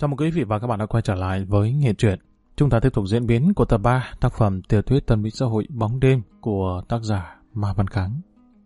Chào mừng quý vị và các bạn đã quay trở lại với Nghệ truyện. Chúng ta tiếp tục diễn biến của tập 3 tác phẩm tiểu thuyết Tân Mỹ xã hội Bóng đêm của tác giả Ma Văn Kháng.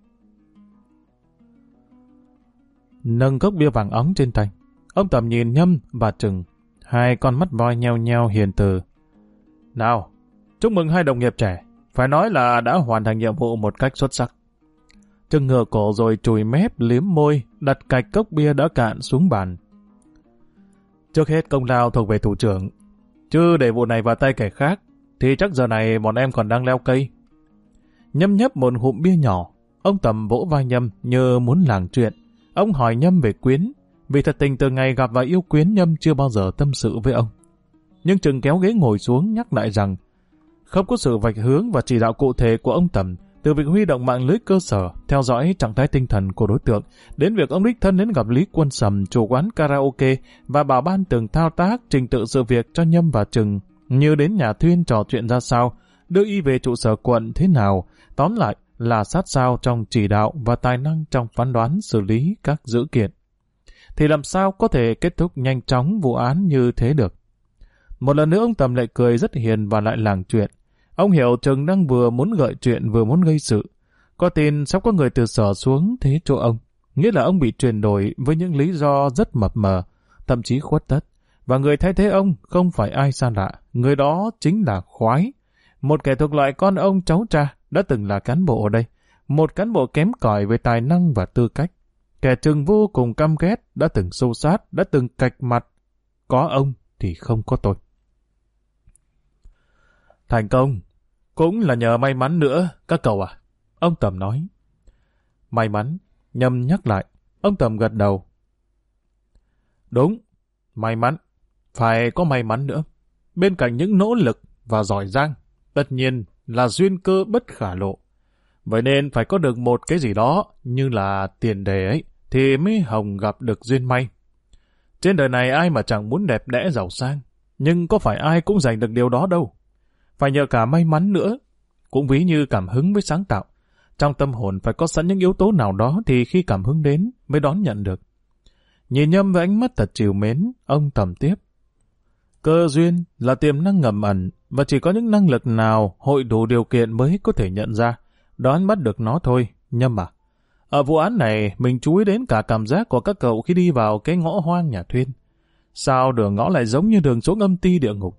Nâng cốc bia vàng óng trên tay, ông Tầm nhìn Nhâm và Trừng, hai con mắt voi nheo nheo hiền từ. Nào, chúc mừng hai đồng nghiệp trẻ, phải nói là đã hoàn thành nhiệm vụ một cách xuất sắc. Trừng ngửa cổ rồi chùi mép liếm môi, đặt cạch cốc bia đã cạn xuống bàn. Trước hết công lao thuộc về thủ trưởng, chứ để vụ này vào tay kẻ khác, thì chắc giờ này bọn em còn đang leo cây. Nhâm nhấp một ngụm bia nhỏ, ông Tầm vỗ vai Nhâm như muốn làng chuyện. Ông hỏi Nhâm về Quyến, vì thật tình từ ngày gặp và yêu Quyến Nhâm chưa bao giờ tâm sự với ông. Nhưng Trừng kéo ghế ngồi xuống nhắc lại rằng, không có sự vạch hướng và chỉ đạo cụ thể của ông Tầm, từ việc huy động mạng lưới cơ sở, theo dõi trạng thái tinh thần của đối tượng, đến việc ông đích thân đến gặp Lý Quân Sầm, chủ quán karaoke, và bảo ban từng thao tác trình tự sự việc cho Nhâm và Trừng, như đến nhà Thuyên trò chuyện ra sao, đưa y về trụ sở quận thế nào, tóm lại là sát sao trong chỉ đạo và tài năng trong phán đoán xử lý các dữ kiện. Thì làm sao có thể kết thúc nhanh chóng vụ án như thế được? Một lần nữa ông Tầm lại cười rất hiền và lại làng chuyện. Ông hiểu Trừng đang vừa muốn gợi chuyện vừa muốn gây sự. Có tin sắp có người từ sở xuống thế chỗ ông. Nghĩa là ông bị chuyển đổi với những lý do rất mập mờ, thậm chí khuất tất. Và người thay thế ông không phải ai xa lạ. Người đó chính là Khoái. Một kẻ thuộc loại con ông cháu cha đã từng là cán bộ ở đây. Một cán bộ kém cỏi về tài năng và tư cách. Kẻ Trừng vô cùng căm ghét, đã từng xô sát, đã từng cạch mặt. Có ông thì không có tôi. Thành công cũng là nhờ may mắn nữa, các cậu à? Ông Tầm nói. May mắn, Nhâm nhắc lại. Ông Tầm gật đầu. Đúng, may mắn. Phải có may mắn nữa. Bên cạnh những nỗ lực và giỏi giang, tất nhiên là duyên cơ bất khả lộ. Vậy nên phải có được một cái gì đó, như là tiền đề ấy, thì mới hồng gặp được duyên may. Trên đời này ai mà chẳng muốn đẹp đẽ giàu sang, nhưng có phải ai cũng giành được điều đó đâu. Phải nhờ cả may mắn nữa, cũng ví như cảm hứng với sáng tạo. Trong tâm hồn phải có sẵn những yếu tố nào đó thì khi cảm hứng đến mới đón nhận được. Nhìn Nhâm với ánh mắt thật trìu mến, ông Tầm tiếp. Cơ duyên là tiềm năng ngầm ẩn và chỉ có những năng lực nào hội đủ điều kiện mới có thể nhận ra, đón bắt được nó thôi, Nhâm à. Ở vụ án này mình chú ý đến cả cảm giác của các cậu khi đi vào cái ngõ hoang nhà Thuyên. Sao đường ngõ lại giống như đường xuống âm ti địa ngục?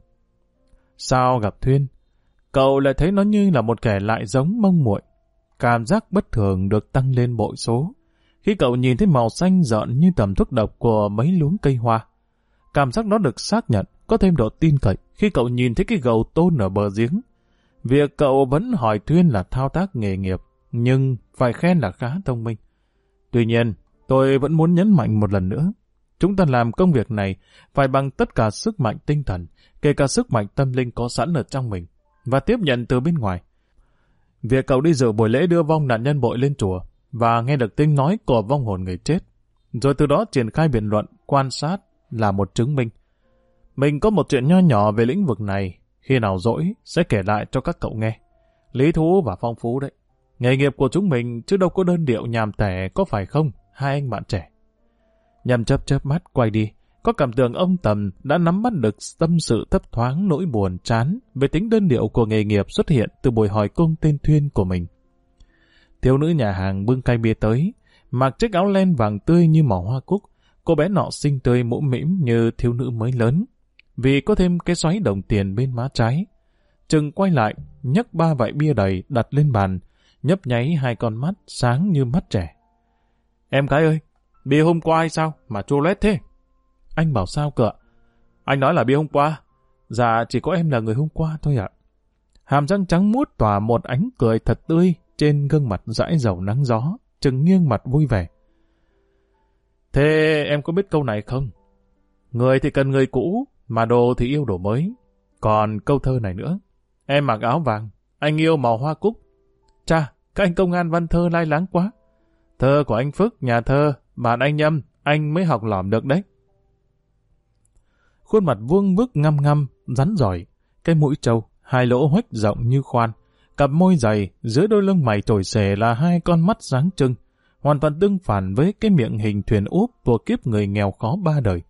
Sao gặp Thuyên, cậu lại thấy nó như là một kẻ lại giống mông muội. Cảm giác bất thường được tăng lên bội số. Khi cậu nhìn thấy màu xanh rợn như tầm thuốc độc của mấy luống cây hoa. Cảm giác đó được xác nhận, có thêm độ tin cậy khi cậu nhìn thấy cái gầu tôn ở bờ giếng. Việc cậu vẫn hỏi Thuyên là thao tác nghề nghiệp, nhưng phải khen là khá thông minh. Tuy nhiên, tôi vẫn muốn nhấn mạnh một lần nữa. Chúng ta làm công việc này phải bằng tất cả sức mạnh tinh thần, kể cả sức mạnh tâm linh có sẵn ở trong mình, và tiếp nhận từ bên ngoài. Việc cậu đi dự buổi lễ đưa vong nạn nhân bội lên chùa, và nghe được tiếng nói của vong hồn người chết, rồi từ đó triển khai biện luận, quan sát là một chứng minh. Mình có một chuyện nho nhỏ về lĩnh vực này, khi nào rỗi sẽ kể lại cho các cậu nghe. Lý thú và phong phú đấy. Nghề nghiệp của chúng mình chứ đâu có đơn điệu nhàm tẻ, có phải không, hai anh bạn trẻ? Nhâm chớp chớp mắt quay đi, có cảm tưởng ông Tầm đã nắm bắt được tâm sự thấp thoáng nỗi buồn chán về tính đơn điệu của nghề nghiệp xuất hiện từ buổi hỏi cung tên Thuyên của mình. Thiếu nữ nhà hàng bưng khay bia tới, mặc chiếc áo len vàng tươi như màu hoa cúc. Cô bé nọ xinh tươi mũm mĩm như thiếu nữ mới lớn, vì có thêm cái xoáy đồng tiền bên má trái. Trừng quay lại, nhấc 3 vại bia đầy đặt lên bàn, nhấp nháy 2 con mắt sáng như mắt trẻ. Em gái ơi, bia hôm qua hay sao mà chua loét thế? Anh bảo sao cơ ạ? Anh nói là bia hôm qua. Dạ chỉ có em là người hôm qua thôi ạ. Hàm răng trắng muốt tỏa một ánh cười thật tươi trên gương mặt dãi dầu nắng gió. Trừng nghiêng mặt vui vẻ. Thế em có biết câu này không? Người thì cần người cũ, mà đồ thì yêu đồ mới. Còn câu thơ này nữa. Em mặc áo vàng, anh yêu màu hoa cúc. Chà, các anh công an văn thơ lai láng quá. Thơ của anh Phước, nhà thơ, bạn anh Nhâm, anh mới học lỏm được đấy. Khuôn mặt vuông vức ngăm ngăm, rắn giỏi, cái mũi trâu, 2 lỗ huếch rộng như khoan, cặp môi dày, dưới đôi lông mày trồi xề là 2 con mắt sáng trưng, hoàn toàn tương phản với cái miệng hình thuyền úp của kiếp người nghèo khó 3 đời.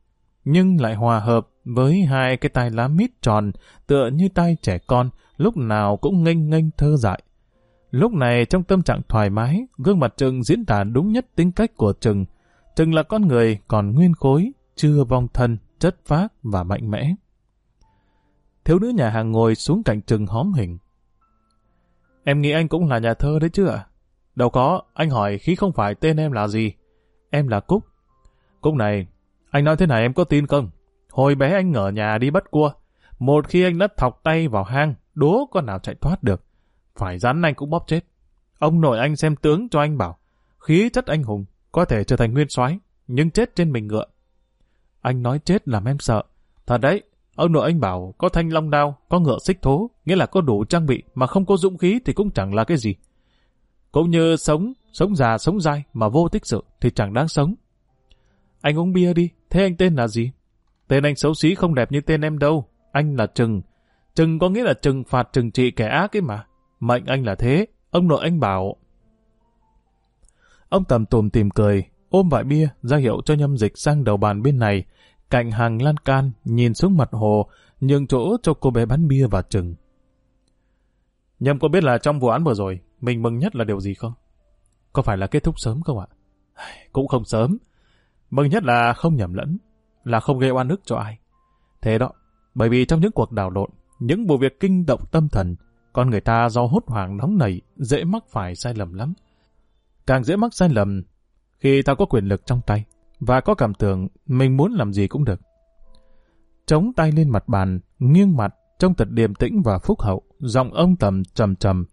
nhưng lại hòa hợp với hai cái tai lá mít tròn tựa như tai trẻ con, lúc nào cũng nghênh nghênh thơ dại. Lúc này trong tâm trạng thoải mái, gương mặt Trừng diễn tả đúng nhất tính cách của Trừng. Trừng là con người còn nguyên khối, chưa vong thân, chất phác và mạnh mẽ. Thiếu nữ nhà hàng ngồi xuống cạnh Trừng hóm hình. Em nghĩ anh cũng là nhà thơ đấy chứ ạ? Đâu có, anh hỏi khi không phải tên em là gì. Em là Cúc. Cúc này, anh nói thế này em có tin không? Hồi bé anh ở nhà đi bắt cua. Một khi anh đã thọc tay vào hang, đố con nào chạy thoát được. Phải rắn anh cũng bóp chết. Ông nội anh xem tướng cho anh bảo, khí chất anh hùng, có thể trở thành nguyên soái, nhưng chết trên mình ngựa. Anh nói chết làm em sợ. Thật đấy, ông nội anh bảo có thanh long đao, có ngựa xích thố, nghĩa là có đủ trang bị mà không có dũng khí thì cũng chẳng là cái gì. Cũng như sống già sống dai mà vô tích sự thì chẳng đáng sống. Anh uống bia đi, thế anh tên là gì? Tên anh xấu xí không đẹp như tên em đâu, anh là Trừng. Trừng có nghĩa là trừng phạt trừng trị kẻ ác ấy mà. Mệnh anh là thế, ông nội anh bảo. Ông Tầm tùm tìm cười, ôm vại bia ra hiệu cho Nhâm dịch sang đầu bàn bên này, cạnh hàng lan can, nhìn xuống mặt hồ, nhường chỗ cho cô bé bán bia và Trừng. Nhâm có biết là trong vụ án vừa rồi, mình mừng nhất là điều gì không? Có phải là kết thúc sớm không ạ? Cũng không sớm. Mừng nhất là không nhầm lẫn, là không gây oan ức cho ai. Thế đó, bởi vì trong những cuộc đảo lộn, những vụ việc kinh động tâm thần, con người ta do hốt hoảng nóng nảy, dễ mắc phải sai lầm lắm. Càng dễ mắc sai lầm khi ta có quyền lực trong tay, và có cảm tưởng mình muốn làm gì cũng được. Chống tay lên mặt bàn, nghiêng mặt, trông thật điềm tĩnh và phúc hậu, giọng ông Tầm trầm trầm.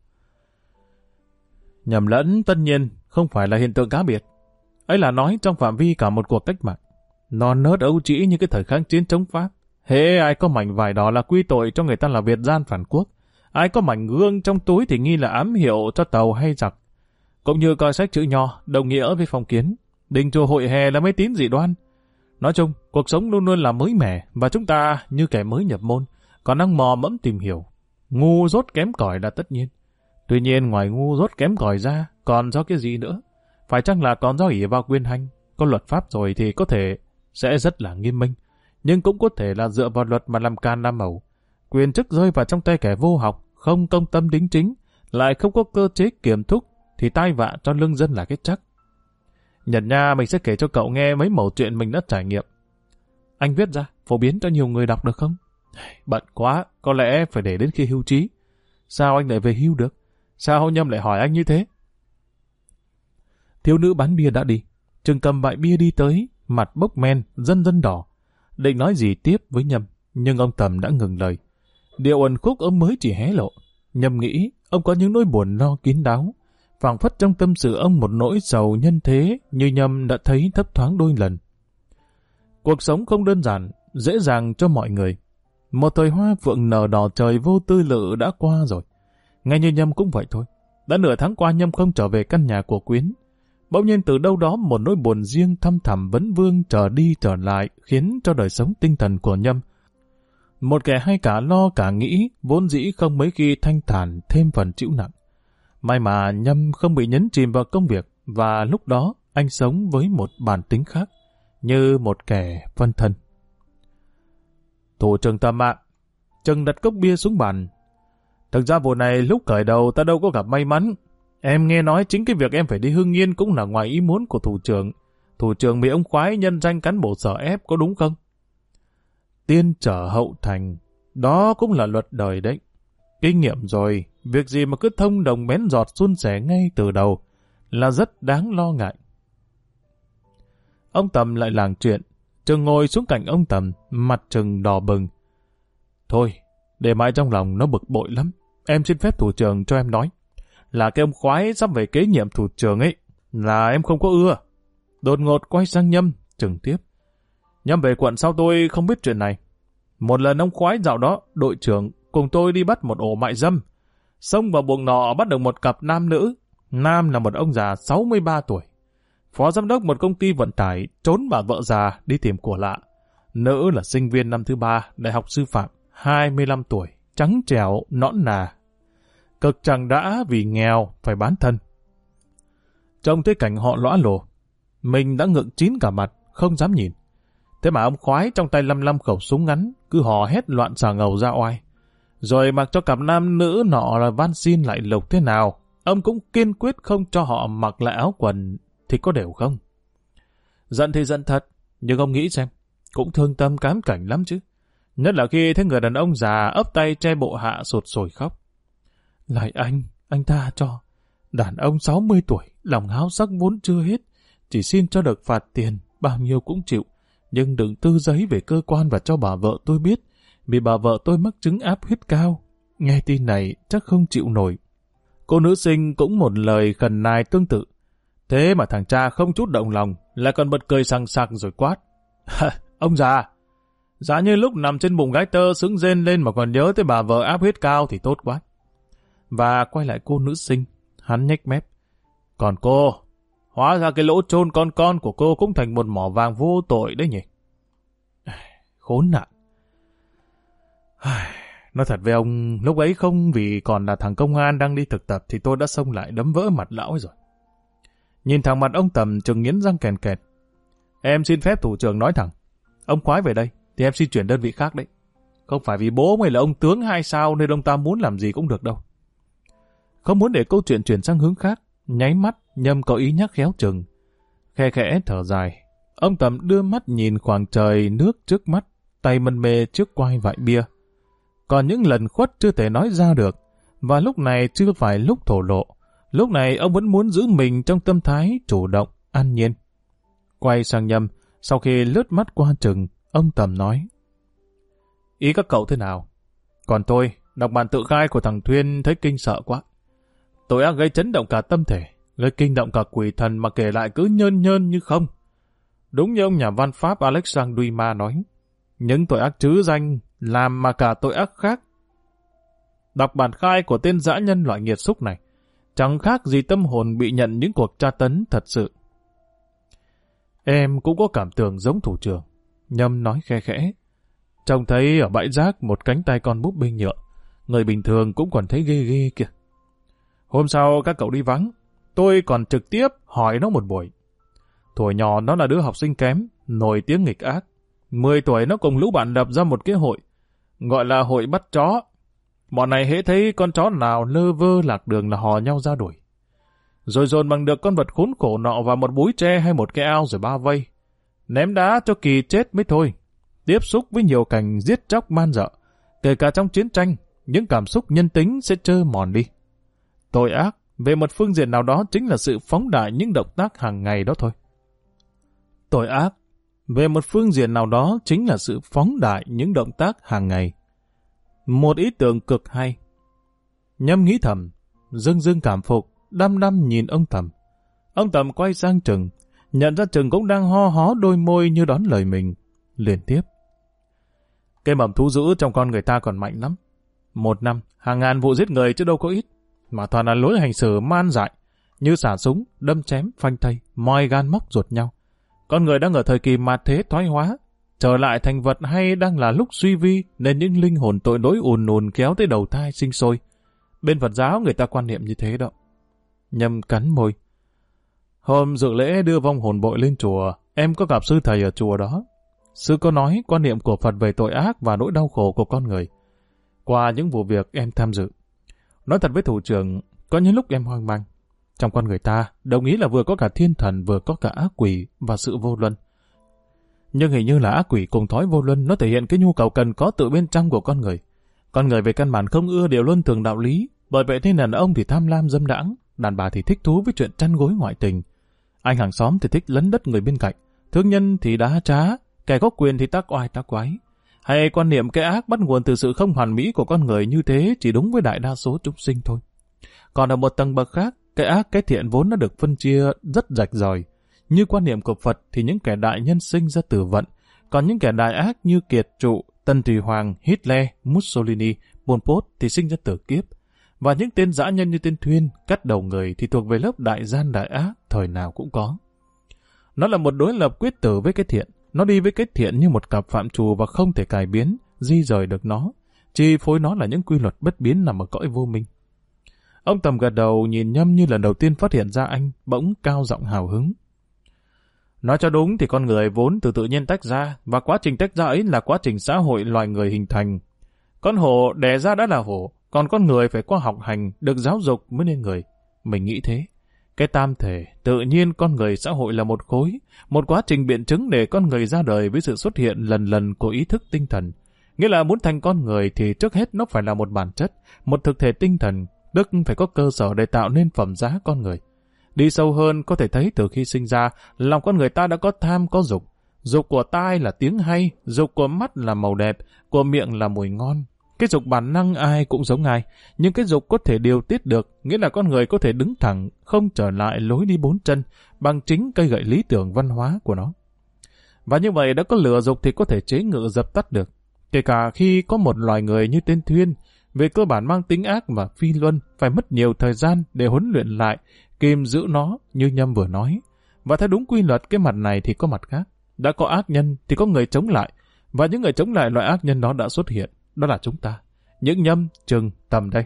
Nhầm lẫn tất nhiên không phải là hiện tượng cá biệt. Ấy là nói trong phạm vi cả một cuộc cách mạng. Non nớt ấu trĩ như cái thời kháng chiến chống Pháp. Hễ ai có mảnh vải đỏ là quy tội cho người ta là Việt gian phản quốc. Ai có mảnh gương trong túi thì nghi là ám hiệu cho tàu hay giặc. Cũng như coi sách chữ nho, đồng nghĩa với phong kiến. Đình chùa hội hè là mê tín dị đoan. Nói chung, cuộc sống luôn luôn là mới mẻ và chúng ta như kẻ mới nhập môn, còn đang mò mẫm tìm hiểu. Ngu dốt kém cỏi là tất nhiên. Tuy nhiên ngoài ngu dốt kém cỏi ra, còn do cái gì nữa? Phải chăng là còn do ỷ vào quyền hành? Có luật pháp rồi thì có thể sẽ rất là nghiêm minh, nhưng cũng có thể là dựa vào luật mà làm can làm ẩu. Quyền chức rơi vào trong tay kẻ vô học, không công tâm đính chính, lại không có cơ chế kiểm thúc, thì tai vạ cho lương dân là cái chắc. Nhật nha, mình sẽ kể cho cậu nghe mấy mẩu chuyện mình đã trải nghiệm. Anh viết ra, phổ biến cho nhiều người đọc được không? Bận quá, có lẽ phải để đến khi hưu trí. Sao anh lại về hưu được? Sao Nhâm lại hỏi anh như thế? Thiếu nữ bán bia đã đi. Trừng cầm vại bia đi tới, mặt bốc men, dần đỏ. Định nói gì tiếp với Nhâm, nhưng ông Tầm đã ngừng lời. Điều ẩn khúc ông mới chỉ hé lộ. Nhâm nghĩ ông có những nỗi buồn lo kín đáo. Phảng phất trong tâm sự ông một nỗi sầu nhân thế như Nhâm đã thấy thấp thoáng đôi lần. Cuộc sống không đơn giản, dễ dàng cho mọi người. Một thời hoa phượng nở đỏ trời vô tư lự đã qua rồi. Ngay như Nhâm cũng vậy thôi. Đã nửa tháng qua Nhâm không trở về căn nhà của Quyến. Bỗng nhiên từ đâu đó một nỗi buồn riêng thăm thẳm vấn vương trở đi trở lại khiến cho đời sống tinh thần của Nhâm. Một kẻ hay cả lo cả nghĩ, vốn dĩ không mấy khi thanh thản thêm phần chịu nặng. May mà Nhâm không bị nhấn chìm vào công việc và lúc đó anh sống với một bản tính khác, như một kẻ phân thân. Thủ trưởng Tầm ạ, Trừng đặt cốc bia xuống bàn. Thực ra vụ này lúc khởi đầu ta đâu có gặp may mắn. Em nghe nói chính cái việc em phải đi Hưng Yên cũng là ngoài ý muốn của thủ trưởng. Thủ trưởng bị ông khoái nhân danh cán bộ sở ép, có đúng không? Tiên trở hậu thành, đó cũng là luật đời đấy. Kinh nghiệm rồi, việc gì mà cứ thông đồng bén giọt suôn sẻ ngay từ đầu là rất đáng lo ngại. Ông Tầm lại làng chuyện. Trừng ngồi xuống cạnh ông Tầm, mặt Trừng đỏ bừng. Thôi, để mãi trong lòng nó bực bội lắm. Em xin phép thủ trưởng cho em nói. Là cái ông khoái sắp về kế nhiệm thủ trưởng ấy, là em không có ưa. Đột ngột quay sang Nhâm, Trừng tiếp. Nhâm về quận sau tôi không biết chuyện này. Một lần ông khoái dạo đó, đội trưởng cùng tôi đi bắt một ổ mại dâm. Xông vào buồng nọ bắt được một cặp nam nữ. Nam là một ông già 63 tuổi. Phó giám đốc một công ty vận tải, trốn bà vợ già đi tìm của lạ. Nữ là sinh viên năm thứ 3, đại học sư phạm, 25 tuổi, trắng trẻo, nõn nà. Cực chẳng đã vì nghèo phải bán thân. Trông thấy cảnh họ lõa lồ, mình đã ngượng chín cả mặt, không dám nhìn. Thế mà ông khoái trong tay lăm khẩu súng ngắn, cứ hò hét loạn xà ngầu ra oai. Rồi mặc cho cặp nam nữ nọ là van xin lại lục thế nào, ông cũng kiên quyết không cho họ mặc lại áo quần, thì có đều không? Giận thì giận thật, nhưng ông nghĩ xem, cũng thương tâm cám cảnh lắm chứ. Nhất là khi thấy người đàn ông già ấp tay che bộ hạ sụt sùi khóc. Lại anh tha cho. Đàn ông 60 tuổi, lòng háo sắc vốn chưa hết, chỉ xin cho được phạt tiền, bao nhiêu cũng chịu. Nhưng đừng tư giấy về cơ quan và cho bà vợ tôi biết, vì bà vợ tôi mắc chứng áp huyết cao. Nghe tin này chắc không chịu nổi. Cô nữ sinh cũng một lời khẩn nài tương tự. Thế mà thằng cha không chút động lòng, lại còn bật cười sằng sặc rồi quát. Ông già, giá như lúc nằm trên bụng gái tơ sướng rên lên mà còn nhớ tới bà vợ áp huyết cao thì tốt quá. Và quay lại cô nữ sinh, hắn nhếch mép. Còn cô, hóa ra cái lỗ chôn con của cô cũng thành một mỏ vàng vô tội đấy nhỉ. Khốn nạn. Nói thật với ông, lúc ấy không vì còn là thằng công an đang đi thực tập thì tôi đã xông lại đấm vỡ mặt lão ấy rồi. Nhìn thẳng mặt ông Tầm chừng nghiến răng kèn kẹt. Em xin phép thủ trưởng nói thẳng. Ông khoái về đây thì em xin chuyển đơn vị khác đấy. Không phải vì bố mày là ông tướng 2 sao nên ông ta muốn làm gì cũng được đâu. Không muốn để câu chuyện chuyển sang hướng khác, nháy mắt Nhâm có ý nhắc khéo chừng. Khe khẽ thở dài, ông Tầm đưa mắt nhìn khoảng trời nước trước mắt, tay mân mê trước quai vại bia. Còn những lần khuất chưa thể nói ra được, và lúc này chưa phải lúc thổ lộ. Lúc này ông vẫn muốn giữ mình trong tâm thái chủ động, an nhiên. Quay sang Nhâm, sau khi lướt mắt qua chừng, ông Tầm nói. Ý các cậu thế nào? Còn tôi, đọc bản tự khai của thằng Thuyên thấy kinh sợ quá. Tội ác gây chấn động cả tâm thể, gây kinh động cả quỷ thần mà kể lại cứ nhơn nhơn như không. Đúng như ông nhà văn Pháp Alexandre Dumas nói, những tội ác trứ danh làm mà cả tội ác khác. Đọc bản khai của tên dã nhân loại nghiệt xúc này, chẳng khác gì tâm hồn bị nhận những cuộc tra tấn thật sự. Em cũng có cảm tưởng giống thủ trưởng, Nhâm nói khe khẽ. Trông thấy ở bãi rác một cánh tay con búp bê nhựa, người bình thường cũng còn thấy ghê ghê kìa. Hôm sau các cậu đi vắng, tôi còn trực tiếp hỏi nó một buổi. Tuổi nhỏ nó là đứa học sinh kém, nổi tiếng nghịch ác. 10 tuổi nó cùng lũ bạn lập ra một cái hội, gọi là hội bắt chó. Bọn này hễ thấy con chó nào lơ vơ lạc đường là hò nhau ra đuổi. Rồi dồn bằng được con vật khốn khổ nọ vào một búi tre hay một cái ao rồi bao vây. Ném đá cho kỳ chết mới thôi. Tiếp xúc với nhiều cảnh giết chóc man dợ, kể cả trong chiến tranh, những cảm xúc nhân tính sẽ trơ mòn đi. Tội ác, về một phương diện nào đó chính là sự phóng đại những động tác hàng ngày đó thôi. Tội ác, về một phương diện nào đó chính là sự phóng đại những động tác hàng ngày. Một ý tưởng cực hay. Nhâm nghĩ thầm, dưng cảm phục, đăm đăm nhìn ông Tầm. Ông Tầm quay sang Trừng, nhận ra Trừng cũng đang ho hó đôi môi như đón lời mình. Liền tiếp. Cái mầm thú dữ trong con người ta còn mạnh lắm. 1 năm, hàng ngàn vụ giết người chứ đâu có ít. Mà toàn là lối hành xử man dại, như xả súng, đâm chém, phanh thây, moi gan móc ruột nhau. Con người đang ở thời kỳ mạt thế thoái hóa, trở lại thành vật hay đang là lúc suy vi nên những linh hồn tội lỗi ùn ùn kéo tới đầu thai sinh sôi. Bên Phật giáo người ta quan niệm như thế đó. Nhâm cắn môi. Hôm dự lễ đưa vong hồn bội lên chùa, em có gặp sư thầy ở chùa đó. Sư có nói quan niệm của Phật về tội ác và nỗi đau khổ của con người. Qua những vụ việc em tham dự, nói thật với thủ trưởng, có những lúc em hoang mang. Trong con người ta, đồng ý là vừa có cả thiên thần, vừa có cả ác quỷ và sự vô luân. Nhưng hình như là ác quỷ cùng thói vô luân, nó thể hiện cái nhu cầu cần có tự bên trong của con người. Con người về căn bản không ưa điều luân thường đạo lý, bởi vậy nên đàn ông thì tham lam dâm đãng, đàn bà thì thích thú với chuyện chăn gối ngoại tình. Anh hàng xóm thì thích lấn đất người bên cạnh, thương nhân thì đá trá, kẻ có quyền thì tác oai tác quái. Hay quan niệm cái ác bắt nguồn từ sự không hoàn mỹ của con người như thế chỉ đúng với đại đa số chúng sinh thôi. Còn ở một tầng bậc khác, cái ác cái thiện vốn đã được phân chia rất rạch ròi. Như quan niệm của Phật thì những kẻ đại nhân sinh ra từ vận, còn những kẻ đại ác như Kiệt Trụ, Tân Thủy Hoàng, Hitler, Mussolini, Pol Pot thì sinh ra từ kiếp. Và những tên dã nhân như tên Thuyên, cắt đầu người thì thuộc về lớp đại gian đại ác, thời nào cũng có. Nó là một đối lập quyết tử với cái thiện. Nó đi với cái thiện như một cặp phạm trù và không thể cải biến, di rời được nó. Chi phối nó là những quy luật bất biến nằm ở cõi vô minh. Ông Tầm gật đầu nhìn Nhâm như lần đầu tiên phát hiện ra anh, bỗng cao giọng hào hứng. Nói cho đúng thì con người vốn từ tự nhiên tách ra, và quá trình tách ra ấy là quá trình xã hội loài người hình thành. Con hổ đẻ ra đã là hổ, còn con người phải qua học hành, được giáo dục mới nên người. Mình nghĩ thế. Cái tam thể, tự nhiên con người xã hội là một khối, một quá trình biện chứng để con người ra đời với sự xuất hiện lần lần của ý thức tinh thần. Nghĩa là muốn thành con người thì trước hết nó phải là một bản chất, một thực thể tinh thần, tức phải có cơ sở để tạo nên phẩm giá con người. Đi sâu hơn có thể thấy từ khi sinh ra, lòng con người ta đã có tham có dục. Dục của tai là tiếng hay, dục của mắt là màu đẹp, của miệng là mùi ngon. Cái dục bản năng ai cũng giống ai, nhưng cái dục có thể điều tiết được, nghĩa là con người có thể đứng thẳng, không trở lại lối đi bốn chân, bằng chính cây gậy lý tưởng văn hóa của nó. Và như vậy đã có lửa dục thì có thể chế ngự dập tắt được. Kể cả khi có một loài người như tên Thuyên, về cơ bản mang tính ác và phi luân, phải mất nhiều thời gian để huấn luyện lại, kìm giữ nó như Nhâm vừa nói. Và theo đúng quy luật, cái mặt này thì có mặt khác. Đã có ác nhân thì có người chống lại, và những người chống lại loại ác nhân đó đã xuất hiện. Đó là chúng ta. Những Nhâm, Trừng, Tầm đây.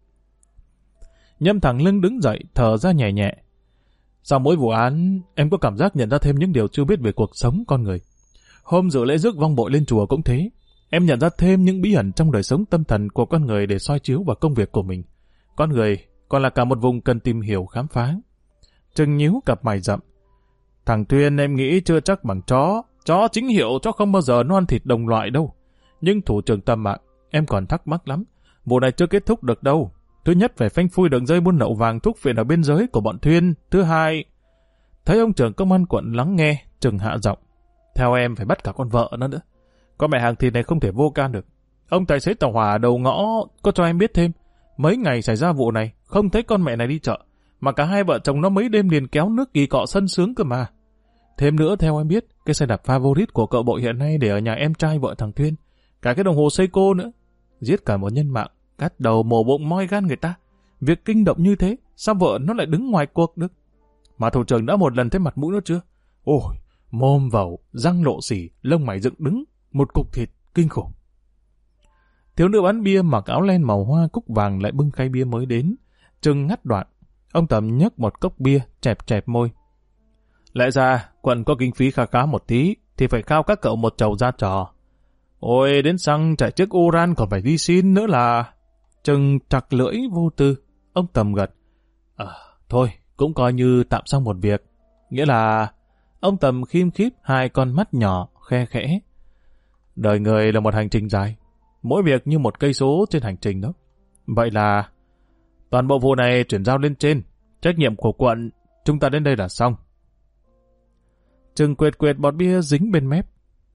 Nhâm thẳng lưng đứng dậy, thở ra nhẹ nhẹ. Sau mỗi vụ án, em có cảm giác nhận ra thêm những điều chưa biết về cuộc sống con người. Hôm dự lễ rước vong bội lên chùa cũng thế. Em nhận ra thêm những bí ẩn trong đời sống tâm thần của con người để soi chiếu vào công việc của mình. Con người còn là cả một vùng cần tìm hiểu khám phá. Trừng nhíu cặp mày rậm. Thằng Thuyên em nghĩ chưa chắc bằng chó. Chó chính hiệu, chó không bao giờ nó ăn thịt đồng loại đâu. Nhưng thủ trưởng Tâm ạ, em còn thắc mắc lắm. Vụ này chưa kết thúc được đâu. Thứ nhất phải phanh phui đường dây buôn lậu vàng thuốc phiện ở biên giới của bọn Thuyên. Thứ hai... Thấy ông trưởng công an quận lắng nghe, Trừng hạ giọng. Theo em phải bắt cả con vợ nó nữa. Con mẹ hàng thịt này không thể vô can được. Ông tài xế tàu hỏa đầu ngõ có cho em biết thêm. Mấy ngày xảy ra vụ này, không thấy con mẹ này đi chợ. Mà cả hai vợ chồng nó mấy đêm liền kéo nước kỳ cọ sân sướng cơ mà. Thêm nữa theo em biết, cái xe đạp favorite của cậu Bội hiện nay để ở nhà em trai vợ thằng Thuyên. Cả cái đồng hồ Seiko nữa. Giết cả một nhân mạng, cắt đầu mổ bụng moi gan người ta. Việc kinh động như thế, sao vợ nó lại đứng ngoài cuộc được? Mà thủ trưởng đã một lần thấy mặt mũi nó chưa? Ôi, mồm vẩu, răng lộ xỉ, lông mày dựng đứng, một cục thịt kinh khủng. Thiếu nữ bán bia mặc áo len màu hoa cúc vàng lại bưng khay bia mới đến. Trừng ngắt đoạn. Ông Tầm nhấc một cốc bia, chẹp chẹp môi. Lẽ ra, quận có kinh phí khá khá một tí, thì phải khao các cậu một chầu ra trò. Ôi, đến xăng chạy chiếc Uran còn phải đi xin nữa là... Trừng trặc lưỡi vô tư. Ông Tầm gật. Thôi, cũng coi như tạm xong một việc. Nghĩa là... Ông Tầm khiêm khiếp hai con mắt nhỏ, khe khẽ. Đời người là một hành trình dài. Mỗi việc như một cây số trên hành trình đó. Vậy là... Toàn bộ vụ này chuyển giao lên trên. Trách nhiệm của quận, chúng ta đến đây là xong. Trừng quệt quệt bọt bia dính bên mép.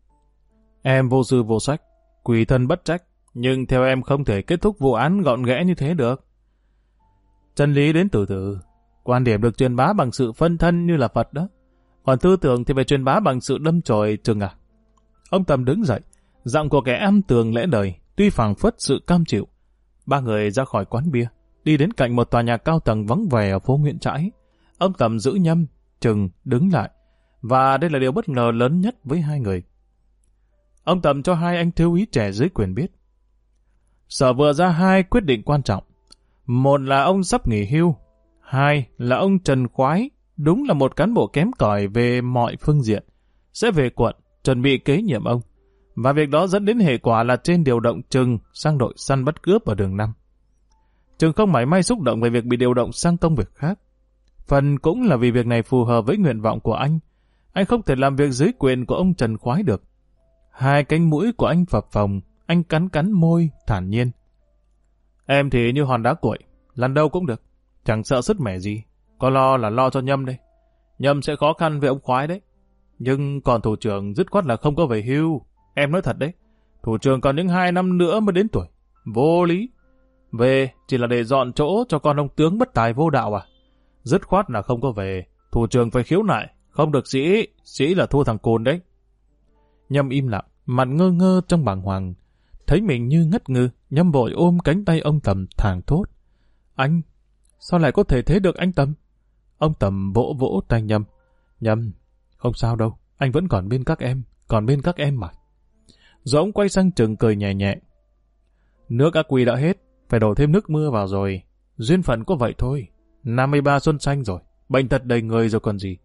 Em vô sư vô sách, quỷ thân bất trách, nhưng theo em không thể kết thúc vụ án gọn ghẽ như thế được. Chân lý đến từ từ, quan điểm được truyền bá bằng sự phân thân như là Phật đó. Còn tư tưởng thì phải truyền bá bằng sự đâm chồi. Trừng à. Ông Tầm đứng dậy, giọng của kẻ am tường lẽ đời, tuy phảng phất sự cam chịu. Ba người ra khỏi quán bia, đi đến cạnh một tòa nhà cao tầng vắng vẻ ở phố Nguyễn Trãi. Ông Tầm giữ nhâm, Trừng đứng lại. Và đây là điều bất ngờ lớn nhất với hai người. Ông Tầm cho hai anh thiếu úy trẻ dưới quyền biết. Sở vừa ra hai quyết định quan trọng. Một là ông sắp nghỉ hưu. Hai là ông Trần Khoái, đúng là một cán bộ kém cỏi về mọi phương diện, sẽ về quận, chuẩn bị kế nhiệm ông. Và việc đó dẫn đến hệ quả là trên điều động Trừng sang đội săn bắt cướp ở đường 5. Trừng không mảy may xúc động về việc bị điều động sang công việc khác. Phần cũng là vì việc này phù hợp với nguyện vọng của anh. Anh không thể làm việc dưới quyền của ông Trần Khoái được. Hai cánh mũi của anh phập phồng, anh cắn cắn môi, thản nhiên. Em thì như hòn đá cuội, lần đâu cũng được, chẳng sợ sứt mẻ gì. Có lo là lo cho Nhâm đây. Nhâm sẽ khó khăn với ông Khoái đấy. Nhưng còn thủ trưởng dứt khoát là không có về hưu. Em nói thật đấy, thủ trưởng còn những 2 năm nữa mới đến tuổi. Vô lý. Về chỉ là để dọn chỗ cho con ông tướng bất tài vô đạo à? Dứt khoát là không có về. Thủ trưởng phải khiếu nại, không được sĩ là thua thằng Cồn đấy. Nhâm im lặng, mặt ngơ ngơ trong bàng hoàng. Thấy mình như ngất ngư, Nhâm vội ôm cánh tay ông Tầm thảng thốt. Anh, sao lại có thể thế được anh Tầm? Ông Tầm vỗ vỗ tay Nhâm. Nhâm, không sao đâu, anh vẫn còn bên các em mà. Rồi ông quay sang Trừng cười nhẹ nhẹ. Nước ác quy đã hết, phải đổ thêm nước mưa vào rồi. Duyên phận có vậy thôi. 53 xuân xanh rồi, bệnh tật đầy người rồi còn gì.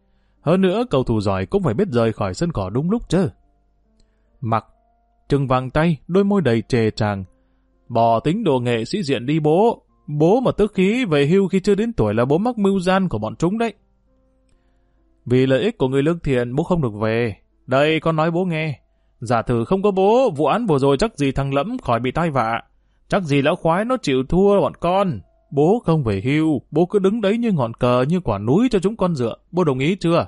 Hơn nữa cầu thủ giỏi cũng phải biết rời khỏi sân cỏ đúng lúc chứ. Mặc, trừng vàng tay, đôi môi đầy trề tràng. Bỏ tính đồ nghệ sĩ diện đi bố. Bố mà tức khí về hưu khi chưa đến tuổi là bố mắc mưu gian của bọn chúng đấy. Vì lợi ích của người lương thiện bố không được về. Đây con nói bố nghe. Giả thử không có bố, vụ án vừa rồi chắc gì thằng Lẫm khỏi bị tai vạ. Chắc gì lão khoái nó chịu thua bọn con. Bố không về hưu, bố cứ đứng đấy như ngọn cờ, như quả núi cho chúng con dựa. Bố đồng ý chưa?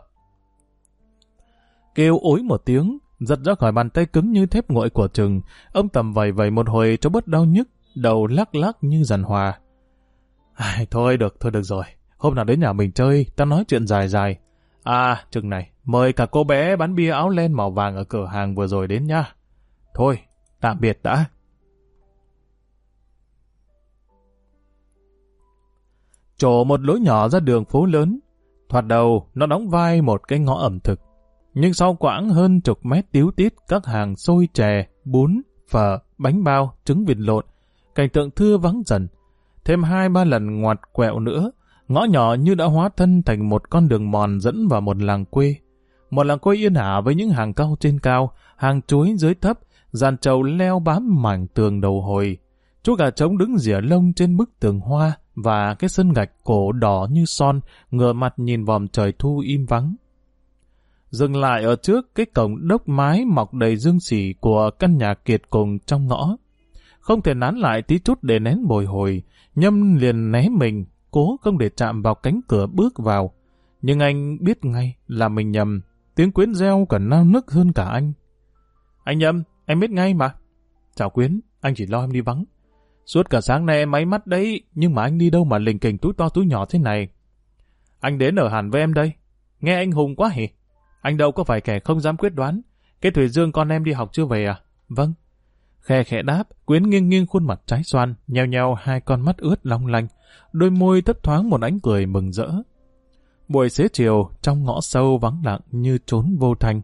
Kêu ối một tiếng, giật ra khỏi bàn tay cứng như thép nguội của Trừng. Ông Tầm vầy vầy một hồi cho bớt đau nhức, đầu lắc lắc như giàn hòa. Thôi được rồi. Hôm nào đến nhà mình chơi, ta nói chuyện dài dài. À, Trừng này, mời cả cô bé bán bia áo len màu vàng ở cửa hàng vừa rồi đến nha. Thôi, tạm biệt đã. Trổ một lối nhỏ ra đường phố lớn. Thoạt đầu, nó đóng vai một cái ngõ ẩm thực. Nhưng sau quãng hơn chục mét tíu tít các hàng xôi chè, bún, phở, bánh bao, trứng vịt lộn, cảnh tượng thưa vắng dần. Thêm 2-3 lần ngoặt quẹo nữa, ngõ nhỏ như đã hóa thân thành một con đường mòn dẫn vào một làng quê. Một làng quê yên ả với những hàng cau trên cao, hàng chuối dưới thấp, dàn trầu leo bám mảng tường đầu hồi. Chú gà trống đứng rỉa lông trên bức tường hoa và cái sân gạch cổ đỏ như son, ngửa mặt nhìn vòm trời thu im vắng. Dừng lại ở trước cái cổng đốc mái mọc đầy dương xỉ của căn nhà kiệt cùng trong ngõ. Không thể nán lại tí chút để nén bồi hồi, Nhâm liền né mình, cố không để chạm vào cánh cửa bước vào. Nhưng anh biết ngay là mình nhầm, tiếng Quyến reo còn nao nức hơn cả anh. Anh Nhâm, em biết ngay mà. Chào Quyến, anh chỉ lo em đi vắng. Suốt cả sáng nay em máy mắt đấy, nhưng mà anh đi đâu mà lình kình túi to túi nhỏ thế này. Anh đến ở hẳn với em đây. Nghe anh hùng quá hỉ. Anh đâu có phải kẻ không dám quyết đoán. Cái Thủy Dương con em đi học chưa về à? Vâng. Khe khẽ đáp, Quyến nghiêng nghiêng khuôn mặt trái xoan, nheo nheo hai con mắt ướt long lanh, đôi môi thấp thoáng một ánh cười mừng rỡ. Buổi xế chiều, trong ngõ sâu vắng lặng như trốn vô thanh.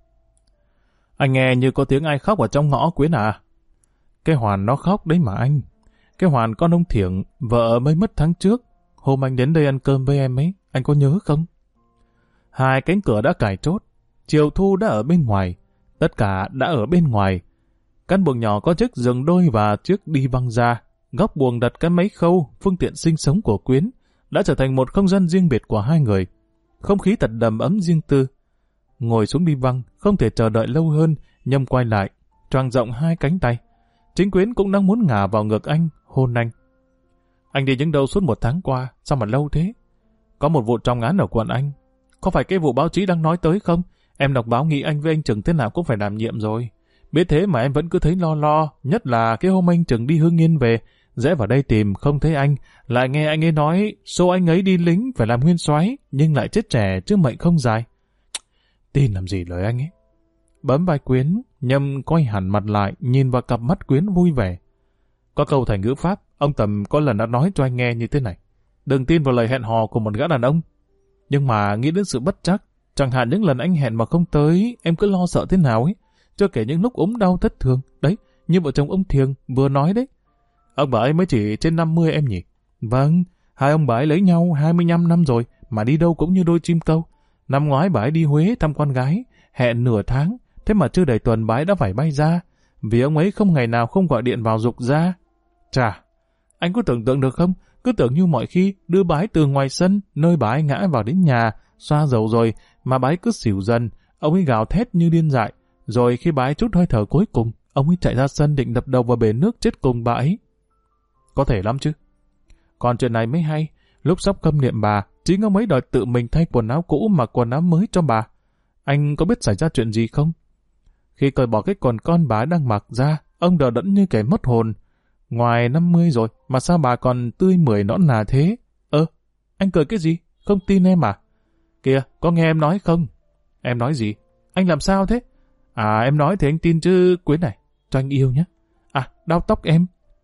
Anh nghe như có tiếng ai khóc ở trong ngõ Quyến à? Cái Hoàn nó khóc đấy mà anh. Cái Hoàn con ông Thiểng, vợ mới mất tháng trước. Hôm anh đến đây ăn cơm với em ấy, anh có nhớ không? Hai cánh cửa đã cài chốt, chiều thu đã ở bên ngoài, tất cả đã ở bên ngoài. Căn buồng nhỏ có chiếc giường đôi và chiếc đi văng ra, góc buồng đặt cái máy khâu, phương tiện sinh sống của Quyến, đã trở thành một không gian riêng biệt của hai người. Không khí thật đầm ấm riêng tư. Ngồi xuống đi văng, không thể chờ đợi lâu hơn, Nhâm quay lại, choàng rộng hai cánh tay. Chính Quyến cũng đang muốn ngả vào ngực anh, hôn anh. Anh đi những đâu suốt 1 tháng qua, sao mà lâu thế? Có một vụ trọng án ở quận anh. Có phải cái vụ báo chí đang nói tới không? Em đọc báo nghĩ anh với anh Trừng thế nào cũng phải đảm nhiệm rồi. Biết thế mà em vẫn cứ thấy lo, nhất là cái hôm anh Trừng đi Hưng Yên về, rẽ vào đây tìm không thấy anh, lại nghe anh ấy nói số anh ấy đi lính phải làm nguyên soái, nhưng lại chết trẻ chứ mệnh không dài. Tin làm gì lời anh ấy. Bấm vai Quyến, Nhâm quay hẳn mặt lại, nhìn vào cặp mắt Quyến vui vẻ. Có câu thành ngữ Pháp, ông Tầm có lần đã nói cho anh nghe như thế này: đừng tin vào lời hẹn hò của một gã đàn ông. Nhưng mà nghĩ đến sự bất trắc, chẳng hạn những lần anh hẹn mà không tới, em cứ lo sợ thế nào ấy. Chưa kể những lúc ốm đau thất thường, đấy, như vợ chồng ông Thiêng vừa nói đấy. Ông bà ấy mới chỉ trên 50 em nhỉ? Vâng, hai ông bà ấy lấy nhau 25 năm rồi, mà đi đâu cũng như đôi chim câu. Năm ngoái bà ấy đi Huế thăm con gái, hẹn nửa tháng, thế mà chưa đầy tuần bà ấy đã phải bay ra, vì ông ấy không ngày nào không gọi điện vào giục ra. Chà, anh có tưởng tượng được không? Cứ tưởng như mọi khi đưa bà ấy từ ngoài sân, nơi bà ấy ngã vào đến nhà, xoa dầu rồi, mà bà ấy cứ xỉu dần, ông ấy gào thét như điên dại. Rồi khi bà ấy chút hơi thở cuối cùng, ông ấy chạy ra sân định đập đầu vào bể nước chết cùng bà ấy. Có thể lắm chứ. Còn chuyện này mới hay, lúc sắp câm niệm bà, chính ông ấy đòi tự mình thay quần áo cũ mặc quần áo mới cho bà. Anh có biết xảy ra chuyện gì không? Khi cởi bỏ cái quần con bà ấy đang mặc ra, ông đờ đẫn như kẻ mất hồn. Ngoài 50 rồi, mà sao bà còn tươi mười nõn nà thế? Anh cười cái gì? Không tin em à? Kìa, có nghe em nói không? Em nói gì? Anh làm sao thế? À, em nói thì anh tin chứ. Quyến này, cho anh yêu nhé. À, đau tóc em.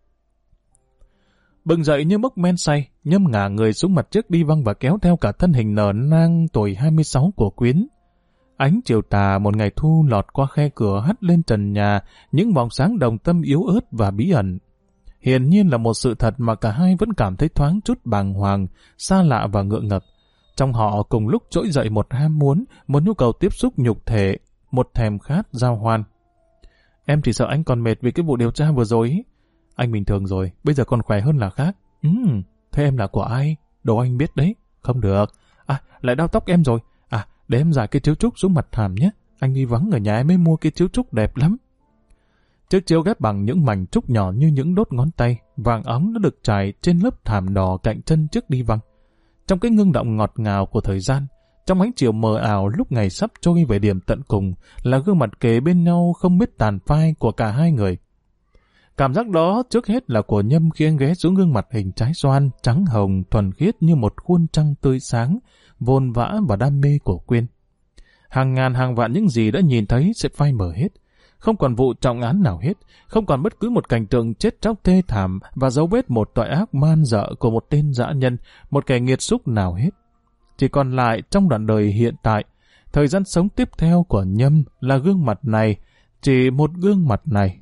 Bừng dậy như mốc men say, Nhâm ngả người xuống mặt trước đi văng và kéo theo cả thân hình nở nang tuổi 26 của Quyến. Ánh chiều tà một ngày thu lọt qua khe cửa hắt lên trần nhà những vòng sáng đồng tâm yếu ớt và bí ẩn. Hiển nhiên là một sự thật mà cả hai vẫn cảm thấy thoáng chút bàng hoàng, xa lạ và ngượng ngập. Trong họ cùng lúc trỗi dậy một ham muốn, một nhu cầu tiếp xúc nhục thể, một thèm khát giao hoan. Em chỉ sợ anh còn mệt vì cái vụ điều tra vừa rồi. Anh bình thường rồi, bây giờ còn khỏe hơn là khác. Thế em là của ai? Đồ anh biết đấy. Không được. Lại đau tóc em rồi. Để em giải cái chiếu trúc xuống mặt thảm nhé. Anh đi vắng ở nhà em mới mua cái chiếu trúc đẹp lắm. Chiếc chiếu ghép bằng những mảnh trúc nhỏ như những đốt ngón tay, vàng óng đã được trải trên lớp thảm đỏ cạnh chân trước đi văng. Trong cái ngưng động ngọt ngào của thời gian, trong ánh chiều mờ ảo lúc ngày sắp trôi về điểm tận cùng, là gương mặt kề bên nhau không biết tàn phai của cả hai người. Cảm giác đó trước hết là của Nhâm khi anh ghé xuống gương mặt hình trái xoan, trắng hồng, thuần khiết như một khuôn trăng tươi sáng, vồn vã và đam mê của Quyên. Hàng ngàn hàng vạn những gì đã nhìn thấy sẽ phai mờ hết. Không còn vụ trọng án nào hết, không còn bất cứ một cảnh tượng chết chóc thê thảm và dấu vết một tội ác man dợ của một tên dã nhân, một kẻ nghiệt xúc nào hết. Chỉ còn lại trong đoạn đời hiện tại, thời gian sống tiếp theo của Nhâm là gương mặt này, chỉ một gương mặt này.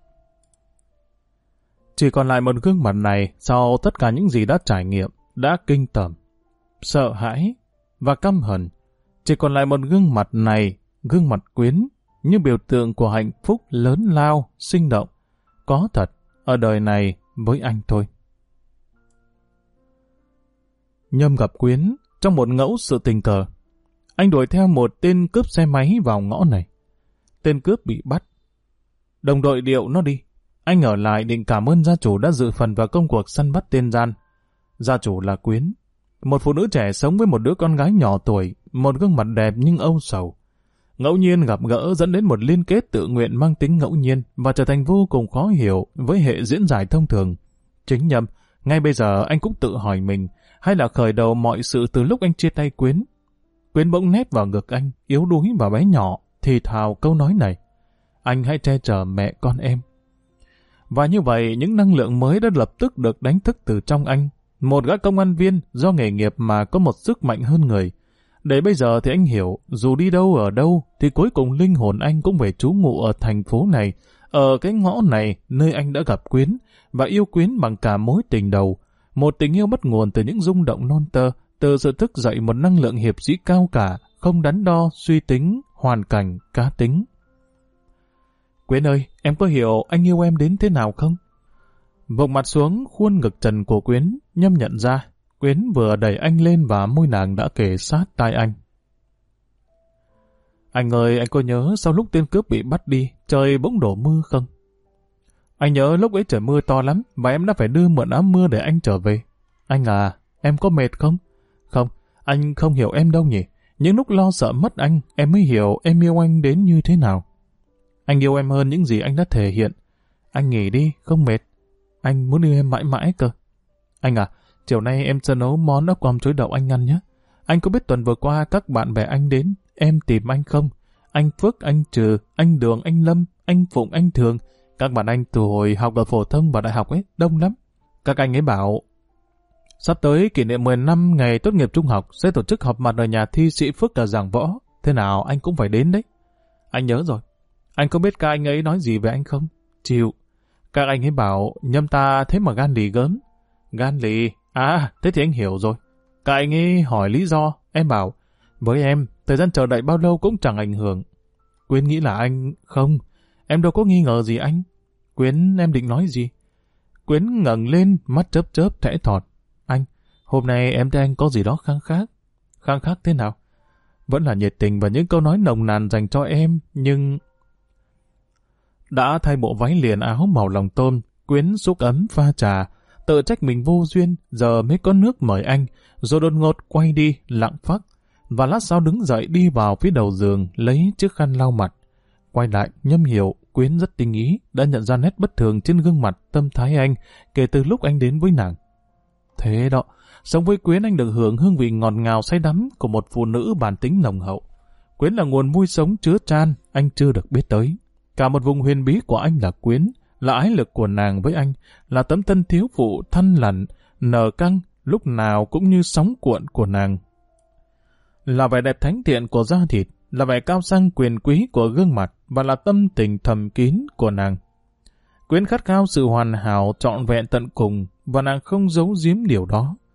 Chỉ còn lại một gương mặt này sau tất cả những gì đã trải nghiệm, đã kinh tởm, sợ hãi và căm hận. Chỉ còn lại một gương mặt này, gương mặt Quyến, như biểu tượng của hạnh phúc lớn lao, sinh động, có thật ở đời này với anh thôi. Nhâm gặp Quyến trong một ngẫu sự tình cờ. Anh đuổi theo một tên cướp xe máy vào ngõ này. Tên cướp bị bắt. Đồng đội điệu nó đi. Anh ở lại định cảm ơn gia chủ đã dự phần vào công cuộc săn bắt tên gian. Gia chủ là Quyến, một phụ nữ trẻ sống với một đứa con gái nhỏ tuổi, một gương mặt đẹp nhưng âu sầu. Ngẫu nhiên gặp gỡ dẫn đến một liên kết tự nguyện mang tính ngẫu nhiên và trở thành vô cùng khó hiểu với hệ diễn giải thông thường. Chính Nhâm, ngay bây giờ anh cũng tự hỏi mình, hay là khởi đầu mọi sự từ lúc anh chia tay Quyến. Quyến bỗng nép vào ngực anh, yếu đuối và bé nhỏ, thì thào câu nói này: anh hãy che chở mẹ con em. Và như vậy, những năng lượng mới đã lập tức được đánh thức từ trong anh. Một gã công an viên do nghề nghiệp mà có một sức mạnh hơn người. Để bây giờ thì anh hiểu, dù đi đâu ở đâu, thì cuối cùng linh hồn anh cũng về trú ngụ ở thành phố này, ở cái ngõ này, nơi anh đã gặp Quyến, và yêu Quyến bằng cả mối tình đầu. Một tình yêu bắt nguồn từ những rung động non tơ, từ sự thức dậy một năng lượng hiệp sĩ cao cả, không đắn đo, suy tính, hoàn cảnh, cá tính. Quyến ơi, em có hiểu anh yêu em đến thế nào không? Vụng mặt xuống khuôn ngực trần của Quyến, Nhâm nhận ra Quyến vừa đẩy anh lên và môi nàng đã kề sát tai anh. Anh ơi, anh có nhớ sau lúc tên cướp bị bắt đi, trời bỗng đổ mưa không? Anh nhớ lúc ấy trời mưa to lắm và em đã phải đưa mượn áo mưa để anh trở về. Anh à, em có mệt không? Không, anh không hiểu em đâu nhỉ. Những lúc lo sợ mất anh, em mới hiểu em yêu anh đến như thế nào. Anh yêu em hơn những gì anh đã thể hiện. Anh nghỉ đi, không mệt. Anh muốn yêu em mãi mãi cơ. Anh à, chiều nay em sẽ nấu món ốc com chuối đậu anh ăn nhé. Anh có biết tuần vừa qua các bạn bè anh đến, em tìm anh không? Anh Phước, anh Trừ, anh Đường, anh Lâm, anh Phụng, anh Thường. Các bạn anh từ hồi học ở phổ thông và đại học ấy, đông lắm. Các anh ấy bảo sắp tới kỷ niệm 10 năm ngày tốt nghiệp trung học sẽ tổ chức họp mặt ở nhà thi sĩ Phước ở Giảng Võ. Thế nào anh cũng phải đến đấy. Anh nhớ rồi. Anh có biết các anh ấy nói gì về anh không? Chịu. Các anh ấy bảo Nhâm ta thế mà gan lì gớm. Gan lì? À, thế thì anh hiểu rồi. Các anh ấy hỏi lý do. Em bảo, với em, thời gian chờ đợi bao lâu cũng chẳng ảnh hưởng. Quyến nghĩ là anh... Không, em đâu có nghi ngờ gì anh. Quyến, em định nói gì? Quyến ngẩng lên, mắt chớp chớp thẽ thọt. Anh, hôm nay em thấy anh có gì đó khăng khác. Khăng khác thế nào? Vẫn là nhiệt tình và những câu nói nồng nàn dành cho em, nhưng... Đã thay bộ váy liền áo màu lòng tôm, Quyến xúc ấm pha trà, tự trách mình vô duyên, giờ mới có nước mời anh, rồi đột ngột quay đi, lặng phắc, và lát sau đứng dậy đi vào phía đầu giường, lấy chiếc khăn lau mặt. Quay lại, Nhâm hiểu, Quyến rất tinh ý, đã nhận ra nét bất thường trên gương mặt, tâm thái anh, kể từ lúc anh đến với nàng. Thế đó, sống với Quyến anh được hưởng hương vị ngọt ngào say đắm của một phụ nữ bản tính nồng hậu. Quyến là nguồn vui sống chứa chan, anh chưa được biết tới. Cả một vùng huyền bí của anh là Quyến, là ái lực của nàng với anh, là tấm thân thiếu phụ thăn lằn, nở căng, lúc nào cũng như sóng cuộn của nàng. Là vẻ đẹp thánh thiện của da thịt, là vẻ cao sang quyền quý của gương mặt, và là tâm tình thầm kín của nàng. Quyến khát khao sự hoàn hảo trọn vẹn tận cùng, và nàng không giấu giếm điều đó.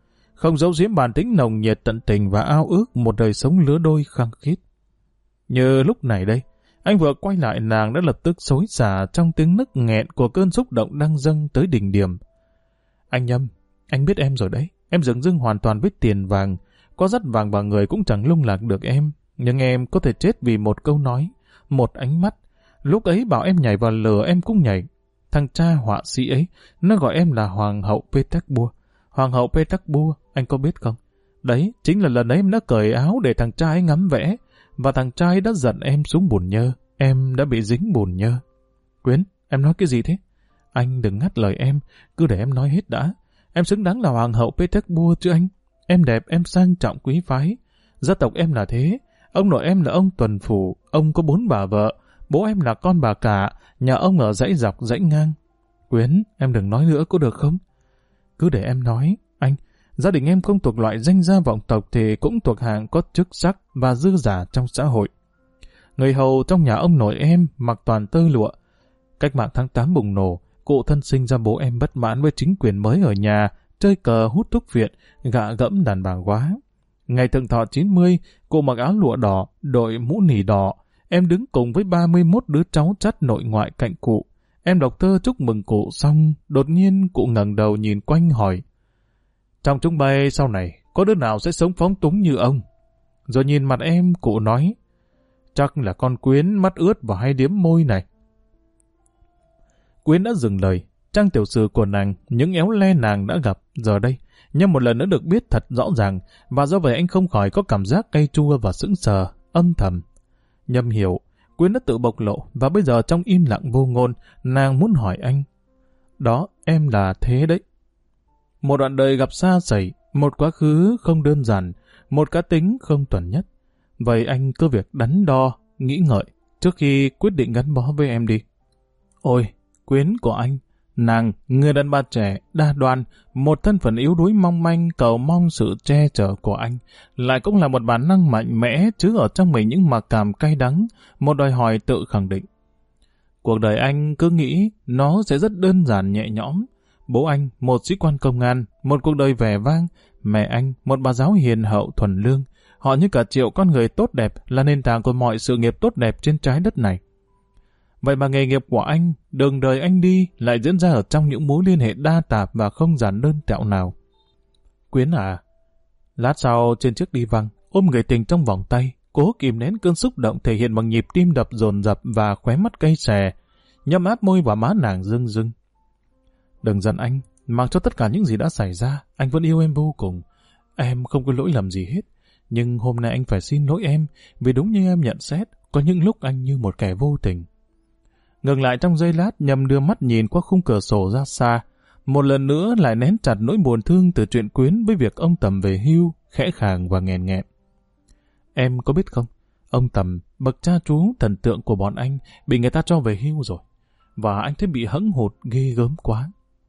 không giấu giếm bản tính nồng nhiệt tận tình và ao ước một đời sống lứa đôi khăng khít. Như lúc này đây, anh vừa quay lại nàng đã lập tức xối xả trong tiếng nức nghẹn của cơn xúc động đang dâng tới đỉnh điểm. Anh Nhâm, anh biết em rồi đấy, em dửng dưng hoàn toàn với tiền vàng, có dắt vàng vào người cũng chẳng lung lạc được em, nhưng em có thể chết vì một câu nói, một ánh mắt. Lúc ấy bảo em nhảy vào lửa em cũng nhảy. Thằng cha họa sĩ ấy, nó gọi em là Hoàng hậu Petersburg. Hoàng hậu Petersburg, anh có biết không? Đấy, chính là lần ấy em đã cởi áo để thằng cha ấy ngắm vẽ, và thằng trai đã giận em xuống bùn nhơ, em đã bị dính bùn nhơ. Quyến, em nói cái gì thế? Anh đừng ngắt lời em, cứ để em nói hết đã. Em xứng đáng là Hoàng hậu Petersburg chứ anh. Em đẹp, em sang trọng quý phái. Gia tộc em là thế, ông nội em là ông tuần phủ, ông có 4 bà vợ, bố em là con bà cả, nhà ông ở dãy dọc dãy ngang. Quyến, em đừng nói nữa có được không? Cứ để em nói, anh. Gia đình em không thuộc loại danh gia vọng tộc thì cũng thuộc hạng có chức sắc và dư giả trong xã hội. Người hầu trong nhà ông nội em mặc toàn tơ lụa. Cách mạng tháng 8 bùng nổ, cụ thân sinh ra bố em bất mãn với chính quyền mới ở nhà, chơi cờ hút thuốc viện, gạ gẫm đàn bà quá. Ngày thượng thọ 90, cụ mặc áo lụa đỏ, đội mũ nỉ đỏ. Em đứng cùng với 31 đứa cháu chắt nội ngoại cạnh cụ. Em đọc thơ chúc mừng cụ xong, đột nhiên cụ ngẩng đầu nhìn quanh hỏi: trong chúng bay sau này, có đứa nào sẽ sống phóng túng như ông? Rồi nhìn mặt em, cụ nói: chắc là con Quyến mắt ướt và hay điếm môi này. Quyến đã dừng lời. Trang tiểu sử của nàng, những éo le nàng đã gặp, giờ đây, nhưng một lần nữa được biết thật rõ ràng, và do vậy anh không khỏi có cảm giác cay chua và sững sờ, âm thầm. Nhâm hiểu, Quyến đã tự bộc lộ, và bây giờ trong im lặng vô ngôn, nàng muốn hỏi anh. Đó, em là thế đấy. Một đoạn đời gặp xa xỉ, một quá khứ không đơn giản, một cá tính không thuần nhất. Vậy anh cứ việc đắn đo, nghĩ ngợi, trước khi quyết định gắn bó với em đi. Ôi, Quyến của anh, nàng, người đàn bà trẻ, đa đoan, một thân phận yếu đuối mong manh cầu mong sự che chở của anh, lại cũng là một bản năng mạnh mẽ chứa ở trong mình những mặc cảm cay đắng, một đòi hỏi tự khẳng định. Cuộc đời anh cứ nghĩ nó sẽ rất đơn giản nhẹ nhõm. Bố anh, một sĩ quan công an, một cuộc đời vẻ vang, mẹ anh, một bà giáo hiền hậu thuần lương. Họ như cả triệu con người tốt đẹp là nền tảng của mọi sự nghiệp tốt đẹp trên trái đất này. Vậy mà nghề nghiệp của anh, đường đời anh đi lại diễn ra ở trong những mối liên hệ đa tạp và không giản đơn tẹo nào. Quyến à? Lát sau trên chiếc đi văng, ôm người tình trong vòng tay, cố kìm nén cơn xúc động thể hiện bằng nhịp tim đập dồn dập và khóe mắt cay xè, nhâm áp môi vào má nàng rưng rưng. Đừng giận anh, mặc cho tất cả những gì đã xảy ra, anh vẫn yêu em vô cùng. Em không có lỗi lầm gì hết, nhưng hôm nay anh phải xin lỗi em, vì đúng như em nhận xét, có những lúc anh như một kẻ vô tình. Ngừng lại trong giây lát, Nhâm đưa mắt nhìn qua khung cửa sổ ra xa, một lần nữa lại nén chặt nỗi buồn thương từ chuyện Quyến với việc ông Tầm về hưu, khẽ khàng và nghẹn nghẹn. Em có biết không, ông Tầm, bậc cha chú thần tượng của bọn anh, bị người ta cho về hưu rồi, và anh thấy bị hẫng hụt ghê gớm quá.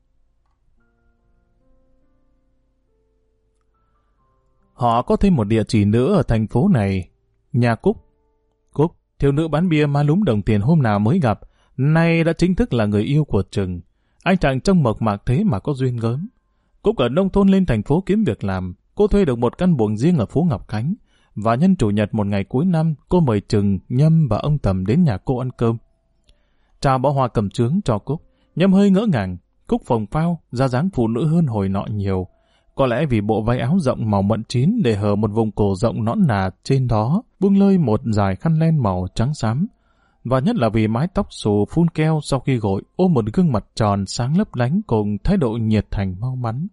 Họ có thêm một địa chỉ nữa ở thành phố này, nhà Cúc. Cúc, thiếu nữ bán bia má lúm đồng tiền hôm nào mới gặp, nay đã chính thức là người yêu của Trừng. Anh chàng trông mộc mạc thế mà có duyên gớm. Cúc ở nông thôn lên thành phố kiếm việc làm, cô thuê được một căn buồng riêng ở phố Ngọc Khánh, và nhân chủ nhật một ngày cuối năm, cô mời Trừng, Nhâm và ông Tầm đến nhà cô ăn cơm. Trao bó hoa cầm chướng cho Cúc, Nhâm hơi ngỡ ngàng. Cúc phồng phao, ra dáng phụ nữ hơn hồi nọ nhiều. Có lẽ vì bộ váy áo rộng màu mận chín để hở một vùng cổ rộng nõn nà, trên đó buông lơi một dải khăn len màu trắng xám. Và nhất là vì mái tóc xù phun keo sau khi gội, ôm một gương mặt tròn sáng lấp lánh cùng thái độ nhiệt thành mau mắn.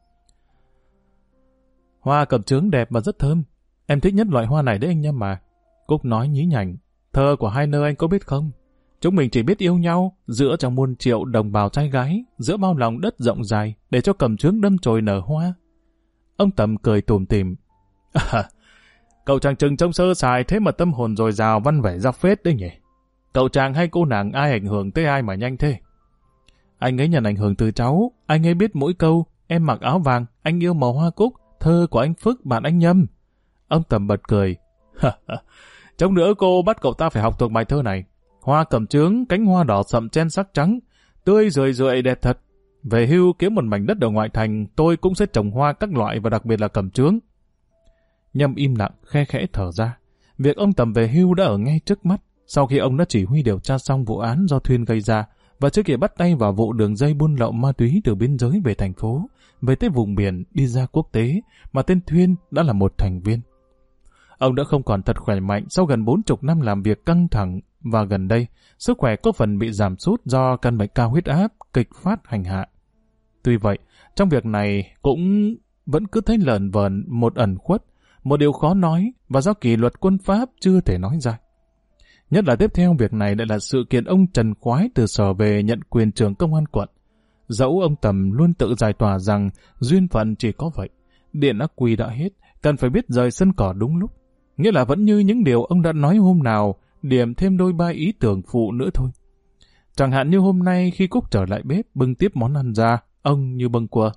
Hoa cẩm chướng đẹp và rất thơm. Em thích nhất loại hoa này đấy anh Nhâm mà. Cúc nói nhí nhảnh. Thơ của hai nơi anh có biết không? Chúng mình chỉ biết yêu nhau giữa trong muôn triệu đồng bào trai gái, giữa bao lòng đất rộng dài để cho cẩm chướng đâm chồi nở hoa. Ông Tầm cười tủm tỉm. Cậu chàng Trừng trông sơ sài thế mà tâm hồn dồi dào văn vẻ ra phết đấy nhỉ. Cậu chàng hay cô nàng ai ảnh hưởng tới ai mà nhanh thế? Anh ấy nhận ảnh hưởng từ cháu, anh ấy biết mỗi câu, em mặc áo vàng, anh yêu màu hoa cúc, thơ của anh Phước bạn anh Nhâm. Ông Tầm bật cười. Trong nữa cô bắt cậu ta phải học thuộc bài thơ này. Hoa cẩm chướng, cánh hoa đỏ sậm chen sắc trắng, tươi rười rượi đẹp thật. Về hưu kiếm một mảnh đất ở ngoại thành, tôi cũng sẽ trồng hoa các loại và đặc biệt là cẩm chướng. Nhâm im lặng, khe khẽ thở ra. Việc ông Tầm về hưu đã ở ngay trước mắt, sau khi ông đã chỉ huy điều tra xong vụ án do Thuyên gây ra, và trước kia bắt tay vào vụ đường dây buôn lậu ma túy từ biên giới về thành phố, về tới vùng biển đi ra quốc tế, mà tên Thuyên đã là một thành viên. Ông đã không còn thật khỏe mạnh sau gần 40 năm làm việc căng thẳng, và gần đây, sức khỏe có phần bị giảm sút do căn bệnh cao huyết áp, kịch phát hành hạ. Tuy vậy, trong việc này cũng vẫn cứ thấy lờn vờn một ẩn khuất, một điều khó nói và do kỷ luật quân Pháp chưa thể nói ra. Nhất là tiếp theo việc này lại là sự kiện ông Trần Khoái từ Sở về nhận quyền trưởng công an quận. Dẫu ông Tầm luôn tự giải tỏa rằng duyên phận chỉ có vậy, điện ác quy đã hết, cần phải biết rời sân cỏ đúng lúc. Nghĩa là vẫn như những điều ông đã nói hôm nào, điểm thêm đôi ba ý tưởng phụ nữa thôi. Chẳng hạn như hôm nay khi Cúc trở lại bếp bưng tiếp món ăn ra, ông như bâng quơ.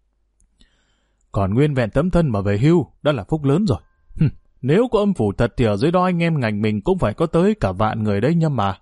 Còn nguyên vẹn tấm thân mà về hưu, đã là phúc lớn rồi. Nếu có âm phủ thật thì ở dưới đó anh em ngành mình cũng phải có tới cả vạn người đấy Nhâm mà.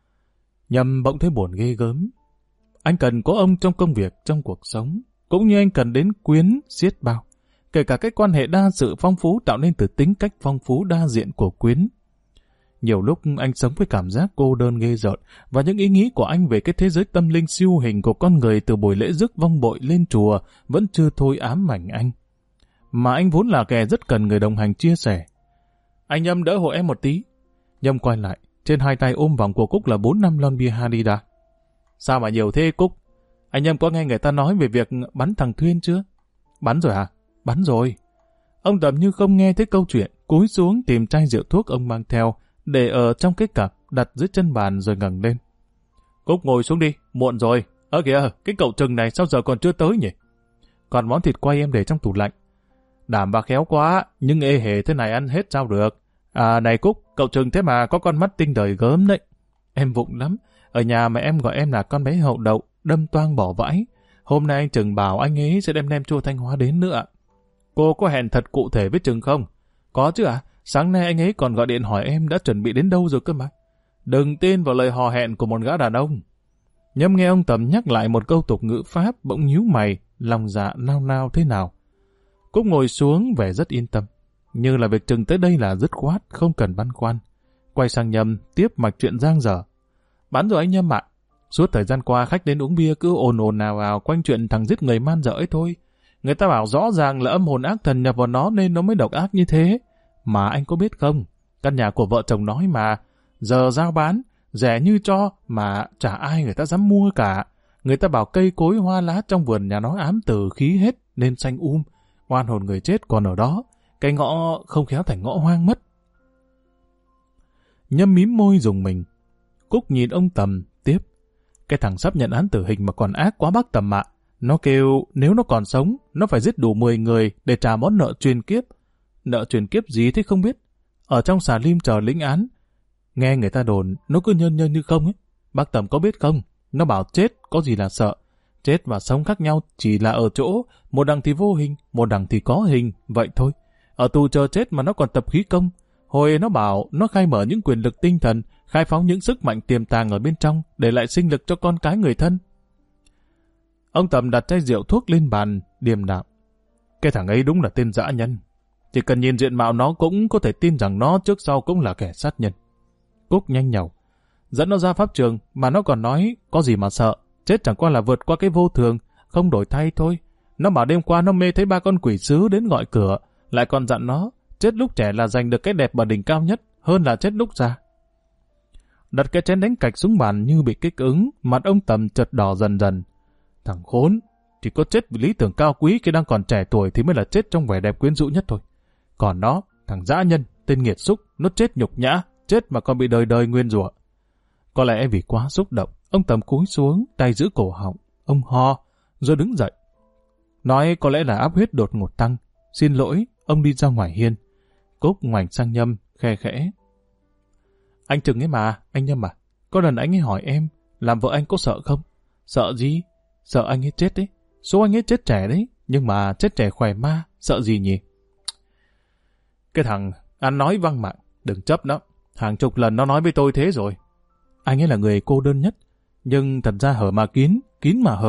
Nhâm bỗng thấy buồn ghê gớm. Anh cần có ông trong công việc, trong cuộc sống, cũng như anh cần đến Quyến xiết bao. Kể cả cái quan hệ đa sự phong phú tạo nên từ tính cách phong phú đa diện của Quyến. Nhiều lúc anh sống với cảm giác cô đơn ghê rợn, và những ý nghĩ của anh về cái thế giới tâm linh siêu hình của con người từ buổi lễ rước vong bội lên chùa vẫn chưa thôi ám ảnh anh. Mà anh vốn là kẻ rất cần người đồng hành chia sẻ. Anh Nhâm đỡ hộ em một tí. Nhâm quay lại, trên hai tay ôm vòng của Cúc là 4 năm lon bia Hadida. Sao mà nhiều thế Cúc? Anh Nhâm có nghe người ta nói về việc bắn thằng Thuyên chưa? Bắn rồi hả? Bắn rồi. Ông Tầm như không nghe thấy câu chuyện, cúi xuống tìm chai rượu thuốc ông mang theo, để ở trong cái cặp, đặt dưới chân bàn rồi ngẩng lên. Cúc ngồi xuống đi, muộn rồi. Kìa, cái cậu Trừng này sao giờ còn chưa tới nhỉ? Còn món thịt quay em để trong tủ lạnh. Đảm bà khéo quá, nhưng ê hề thế này ăn hết sao được. À này Cúc, cậu Trừng thế mà có con mắt tinh đời gớm đấy. Em vụng lắm, ở nhà mà em gọi em là con bé hậu đậu, đâm toang bỏ vãi. Hôm nay anh Trừng bảo anh ấy sẽ đem nem chua Thanh Hóa đến nữa ạ. Cô có hẹn thật cụ thể với Trừng không? Có chứ ạ, sáng nay anh ấy còn gọi điện hỏi em đã chuẩn bị đến đâu rồi cơ mà. Đừng tin vào lời hò hẹn của một gã đàn ông. Nhâm nghe ông Tầm nhắc lại một câu tục ngữ Pháp bỗng nhíu mày, lòng dạ nao nao thế nào. Cúc ngồi xuống vẻ rất yên tâm, như là việc Trừng tới đây là dứt khoát, không cần băn khoăn. Quay sang Nhâm tiếp mạch chuyện giang dở. Bán rồi anh Nhâm ạ. Suốt thời gian qua khách đến uống bia cứ ồn ồn nào vào quanh chuyện thằng giết người man dợ ấy thôi. Người ta bảo rõ ràng là âm hồn ác thần nhập vào nó nên nó mới độc ác như thế. Mà anh có biết không, căn nhà của vợ chồng nói mà, giờ giao bán, rẻ như cho mà chả ai người ta dám mua cả. Người ta bảo cây cối hoa lá trong vườn nhà nó ám tử khí hết nên xanh oan hồn người chết còn ở đó, cái ngõ không khéo thành ngõ hoang mất. Nhâm mím môi rùng mình. Cúc nhìn ông Tầm tiếp. Cái thằng sắp nhận án tử hình mà còn ác quá bác Tầm ạ. Nó kêu nếu nó còn sống, nó phải giết đủ 10 người để trả món nợ truyền kiếp. Nợ truyền kiếp gì thế không biết. Ở trong xà lim chờ lĩnh án. Nghe người ta đồn, nó cứ nhơn nhơn như không ấy. Bác Tầm có biết không? Nó bảo chết có gì là sợ. Chết và sống khác nhau chỉ là ở chỗ, một đằng thì vô hình, một đằng thì có hình, vậy thôi. Ở tù chờ chết mà nó còn tập khí công. Hồi nó bảo nó khai mở những quyền lực tinh thần, khai phóng những sức mạnh tiềm tàng ở bên trong, để lại sinh lực cho con cái người thân. Ông Tầm đặt chai rượu thuốc lên bàn, điềm đạm. Cái thằng ấy đúng là tên dã nhân. Chỉ cần nhìn diện mạo nó cũng có thể tin rằng nó trước sau cũng là kẻ sát nhân. Cúc nhanh nhảu. Dẫn nó ra pháp trường mà nó còn nói có gì mà sợ. Chết chẳng qua là vượt qua cái vô thường, không đổi thay thôi. Nó bảo đêm qua nó mê thấy 3 con quỷ sứ đến gọi cửa, lại còn dặn nó, chết lúc trẻ là giành được cái đẹp ở đỉnh cao nhất, hơn là chết lúc già. Đặt cái chén đánh cạch xuống bàn như bị kích ứng, mặt ông Tầm chợt đỏ dần dần. Thằng khốn, chỉ có chết vì lý tưởng cao quý khi đang còn trẻ tuổi thì mới là chết trong vẻ đẹp quyến rũ nhất thôi. Còn nó, thằng dã nhân, tên nghiệt xúc, nó chết nhục nhã, chết mà còn bị đời đời nguyên rủa. Có lẽ vì quá xúc động, ông Tầm cúi xuống, tay giữ cổ họng, ông ho, rồi đứng dậy. Nói có lẽ là áp huyết đột ngột tăng. Xin lỗi, ông đi ra ngoài hiên. Cúc ngoảnh sang Nhâm, khe khẽ. Anh Trừng ấy mà, anh Nhâm à, có lần anh ấy hỏi em, làm vợ anh có sợ không? Sợ gì? Sợ anh ấy chết đấy. Số anh ấy chết trẻ đấy, nhưng mà chết trẻ khỏe ma, sợ gì nhỉ? Cái thằng ăn nói văng mạng, đừng chấp nó. Hàng chục lần nó nói với tôi thế rồi. Anh ấy là người cô đơn nhất, nhưng thật ra hở mà kín, kín mà hở,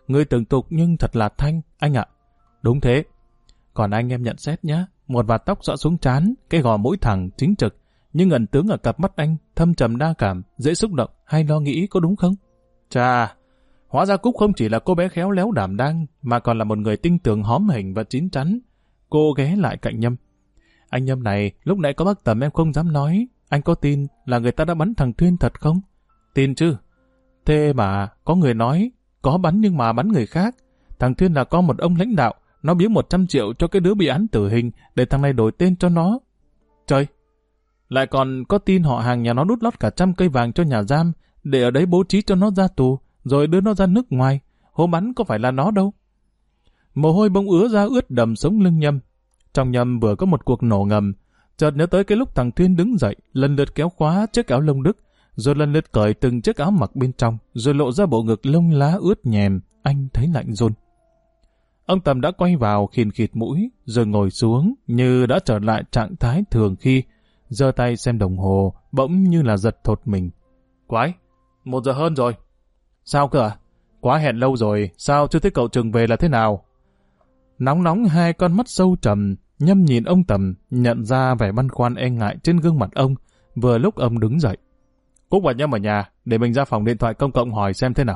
Người tưởng tục nhưng thật là thanh, anh ạ. Đúng thế. Còn anh em nhận xét nhá, một vạt tóc xõa xuống trán, cái gò mũi thẳng, chính trực, nhưng ẩn tướng ở cặp mắt anh, thâm trầm đa cảm, dễ xúc động hay lo nghĩ, có đúng không? Chà, hóa ra Cúc không chỉ là cô bé khéo léo đảm đang, mà còn là một người tinh tường hóm hình và chín chắn. Cô ghé lại cạnh Nhâm. Anh Nhâm này, lúc nãy có bác Tầm em không dám nói, anh có tin là người ta đã bắn thằng Thuyên thật không? Tin chứ. Thế mà, có người nói, có bắn nhưng mà bắn người khác. Thằng Thuyên là con một ông lãnh đạo, nó biếu 100 triệu cho cái đứa bị án tử hình để thằng này đổi tên cho nó. Trời! Lại còn có tin họ hàng nhà nó đút lót cả 100 cây vàng cho nhà giam để ở đấy bố trí cho nó ra tù, rồi đưa nó ra nước ngoài. Hôm bắn có phải là nó đâu. Mồ hôi bỗng ứa ra ướt đầm sống lưng Nhâm. Trong Nhâm vừa có một cuộc nổ ngầm, chợt nhớ tới cái lúc thằng Thuyên đứng dậy, lần lượt kéo khóa chiếc áo lông Đức, rồi lần lượt cởi từng chiếc áo mặc bên trong, rồi lộ ra bộ ngực lông lá ướt nhèm. Anh thấy lạnh run. Ông Tầm đã quay vào khìn khịt mũi, rồi ngồi xuống như đã trở lại trạng thái thường khi, giơ tay xem đồng hồ, bỗng như là giật thột mình. Quái, 1 giờ hơn rồi. Sao cơ à? Quá hẹn lâu rồi, sao chưa thấy cậu Trừng về là thế nào? Nóng hai con mắt sâu trầm, Nhâm nhìn ông Tầm, nhận ra vẻ băn khoăn e ngại trên gương mặt ông, vừa lúc ông đứng dậy. Cúc và Nhâm ở nhà, để mình ra phòng điện thoại công cộng hỏi xem thế nào.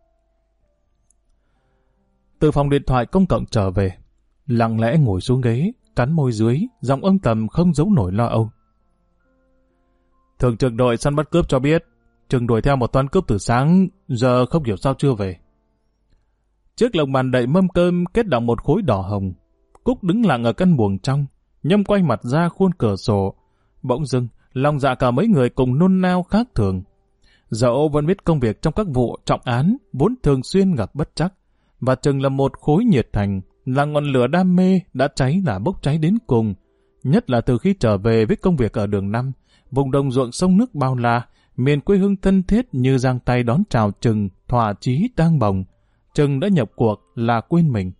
Từ phòng điện thoại công cộng trở về, lặng lẽ ngồi xuống ghế, cắn môi dưới, giọng ông Tầm không giấu nổi lo âu. Thường trực đội săn bắt cướp cho biết, Trừng đuổi theo một toán cướp từ sáng, giờ không hiểu sao chưa về. Chiếc lồng bàn đậy mâm cơm kết đọng một khối đỏ hồng. Cúc đứng lặng ở căn buồng trong, Nhâm quay mặt ra khuôn cửa sổ. Bỗng dưng, lòng dạ cả mấy người cùng nôn nao khác thường. Dẫu vẫn biết công việc trong các vụ trọng án vốn thường xuyên gặp bất trắc, và Trừng là một khối nhiệt thành, là ngọn lửa đam mê đã cháy là bốc cháy đến cùng. Nhất là từ khi trở về với công việc ở đường 5, vùng đồng ruộng sông nước bao la, miền quê hương thân thiết như giang tay đón chào Trừng, thỏa chí tang bồng. Trừng đã nhập cuộc là quên mình.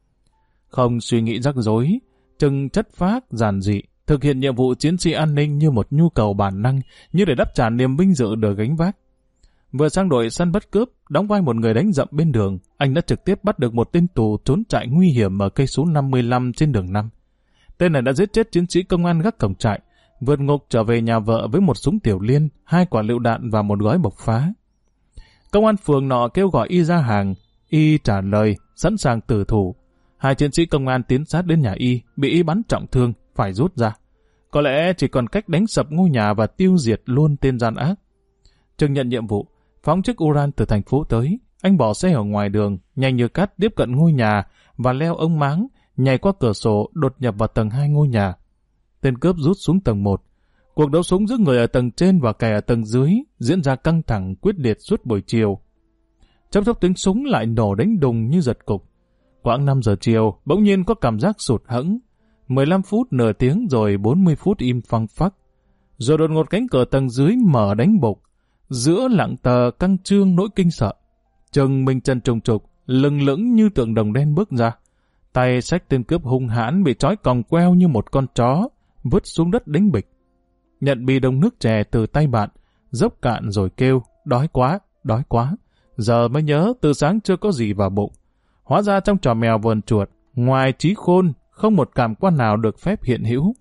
Không suy nghĩ rắc rối, Trừng chất phác, giản dị, thực hiện nhiệm vụ chiến sĩ an ninh như một nhu cầu bản năng, như để đáp trả niềm vinh dự được gánh vác. Vừa sang đội săn bắt cướp, đóng vai một người đánh dậm bên đường, anh đã trực tiếp bắt được một tên tù trốn trại nguy hiểm ở cây số 55 trên đường 5. Tên này đã giết chết chiến sĩ công an gác cổng trại, vượt ngục trở về nhà vợ với một súng tiểu liên, 2 quả lựu đạn và một gói bộc phá. Công an phường nọ kêu gọi y ra hàng, y trả lời, sẵn sàng tử thủ. 2 chiến sĩ công an tiến sát đến nhà y, bị y bắn trọng thương, phải rút ra. Có lẽ chỉ còn cách đánh sập ngôi nhà và tiêu diệt luôn tên gian ác. Trừng nhận nhiệm vụ, phóng chiếc Uran từ thành phố tới. Anh bỏ xe ở ngoài đường, nhanh như cắt tiếp cận ngôi nhà và leo ống máng, nhảy qua cửa sổ đột nhập vào tầng 2 ngôi nhà. Tên cướp rút xuống tầng 1. Cuộc đấu súng giữa người ở tầng trên và kẻ ở tầng dưới diễn ra căng thẳng quyết liệt suốt buổi chiều. Trong chốc tiếng súng lại nổ đánh đùng như giật cục. Khoảng 5 giờ chiều, bỗng nhiên có cảm giác sụt hẫng. 15 phút nửa tiếng rồi 40 phút im phăng phắc. Rồi đột ngột cánh cửa tầng dưới mở đánh bục. Giữa lặng tờ căng trương nỗi kinh sợ. Trừng mình chân trùng trục, lừng lững như tượng đồng đen bước ra. Tay xách tên cướp hung hãn bị trói còng queo như một con chó, vứt xuống đất đánh bịch. Nhận bì đồng nước chè từ tay bạn, dốc cạn rồi kêu, đói quá, đói quá. Giờ mới nhớ từ sáng chưa có gì vào bụng. Hóa ra trong trò mèo vờn chuột, ngoài trí khôn, không một cảm quan nào được phép hiện hữu.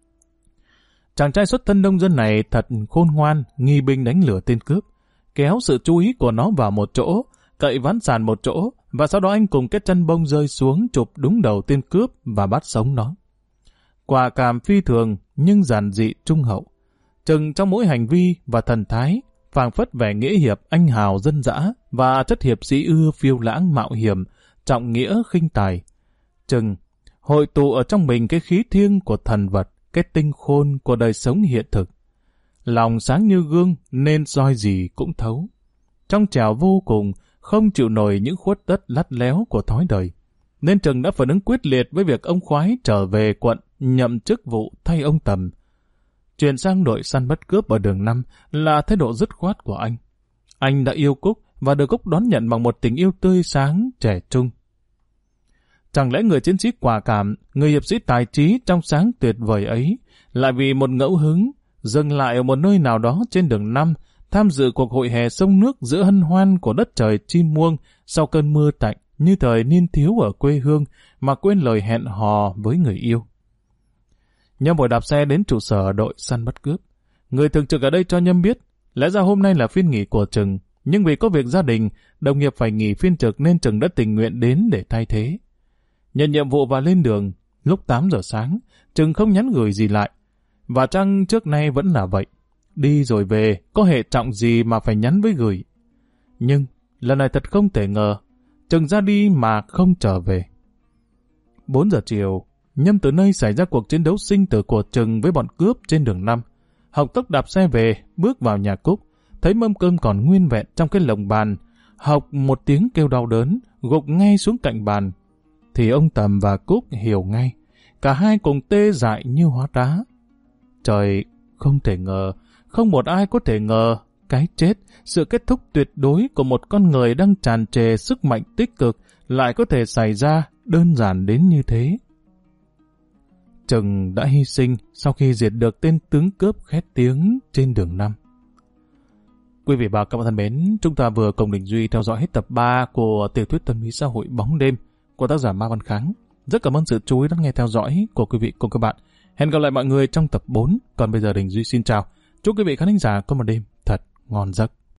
Chàng trai xuất thân nông dân này thật khôn ngoan, nghi binh đánh lừa tên cướp, kéo sự chú ý của nó vào một chỗ, cậy ván sàn một chỗ, và sau đó anh cùng cái chân bông rơi xuống chụp đúng đầu tên cướp và bắt sống nó. Quả cảm phi thường nhưng giản dị trung hậu. Trừng trong mỗi hành vi và thần thái, phảng phất vẻ nghĩa hiệp anh hào dân dã và chất hiệp sĩ ưa phiêu lãng mạo hiểm, trọng nghĩa khinh tài. Trừng hội tụ ở trong mình cái khí thiêng của thần vật, cái tinh khôn của đời sống hiện thực. Lòng sáng như gương nên soi gì cũng thấu. Trong trẻo vô cùng, không chịu nổi những khuất tất lắt léo của thói đời. Nên Trừng đã phản ứng quyết liệt với việc ông khoái trở về quận nhậm chức vụ thay ông Tầm. Chuyển sang đội săn bắt cướp ở đường 5 là thái độ dứt khoát của anh. Anh đã yêu Cúc và được Cúc đón nhận bằng một tình yêu tươi sáng, trẻ trung. Chẳng lẽ người chiến sĩ quả cảm, người hiệp sĩ tài trí trong sáng tuyệt vời ấy, lại vì một ngẫu hứng, dừng lại ở một nơi nào đó trên đường 5 tham dự cuộc hội hè sông nước giữa hân hoan của đất trời chim muông sau cơn mưa tạnh như thời niên thiếu ở quê hương mà quên lời hẹn hò với người yêu. Nhâm vội đạp xe đến trụ sở đội săn bắt cướp. Người thường trực ở đây cho Nhâm biết, lẽ ra hôm nay là phiên nghỉ của Trừng, nhưng vì có việc gia đình, đồng nghiệp phải nghỉ phiên trực nên Trừng đã tình nguyện đến để thay thế. Nhận nhiệm vụ và lên đường, lúc 8 giờ sáng, Trừng không nhắn gửi gì lại. Và chăng trước nay vẫn là vậy. Đi rồi về, có hệ trọng gì mà phải nhắn với gửi. Nhưng, lần này thật không thể ngờ, Trừng ra đi mà không trở về. 4 giờ chiều, Nhâm từ nơi xảy ra cuộc chiến đấu sinh tử của Trừng với bọn cướp trên đường 5. Học Tốc đạp xe về, bước vào nhà Cúc, thấy mâm cơm còn nguyên vẹn trong cái lồng bàn. Học một tiếng kêu đau đớn, gục ngay xuống cạnh bàn. Thì ông Tầm và Cúc hiểu ngay, cả hai cùng tê dại như hóa đá. Trời, không thể ngờ, không một ai có thể ngờ, cái chết, sự kết thúc tuyệt đối của một con người đang tràn trề sức mạnh tích cực lại có thể xảy ra đơn giản đến như thế. Trừng đã hy sinh sau khi diệt được tên tướng cướp khét tiếng trên đường 5. Quý vị và các bạn thân mến, chúng ta vừa cùng Đình Duy theo dõi hết tập 3 của tiểu thuyết tâm lý xã hội Bóng Đêm của tác giả Ma Văn Kháng. Rất cảm ơn sự chú ý lắng nghe theo dõi của quý vị cùng các bạn. Hẹn gặp lại mọi người trong tập 4. Còn bây giờ Đình Duy xin chào. Chúc quý vị khán thính giả có một đêm thật ngon giấc.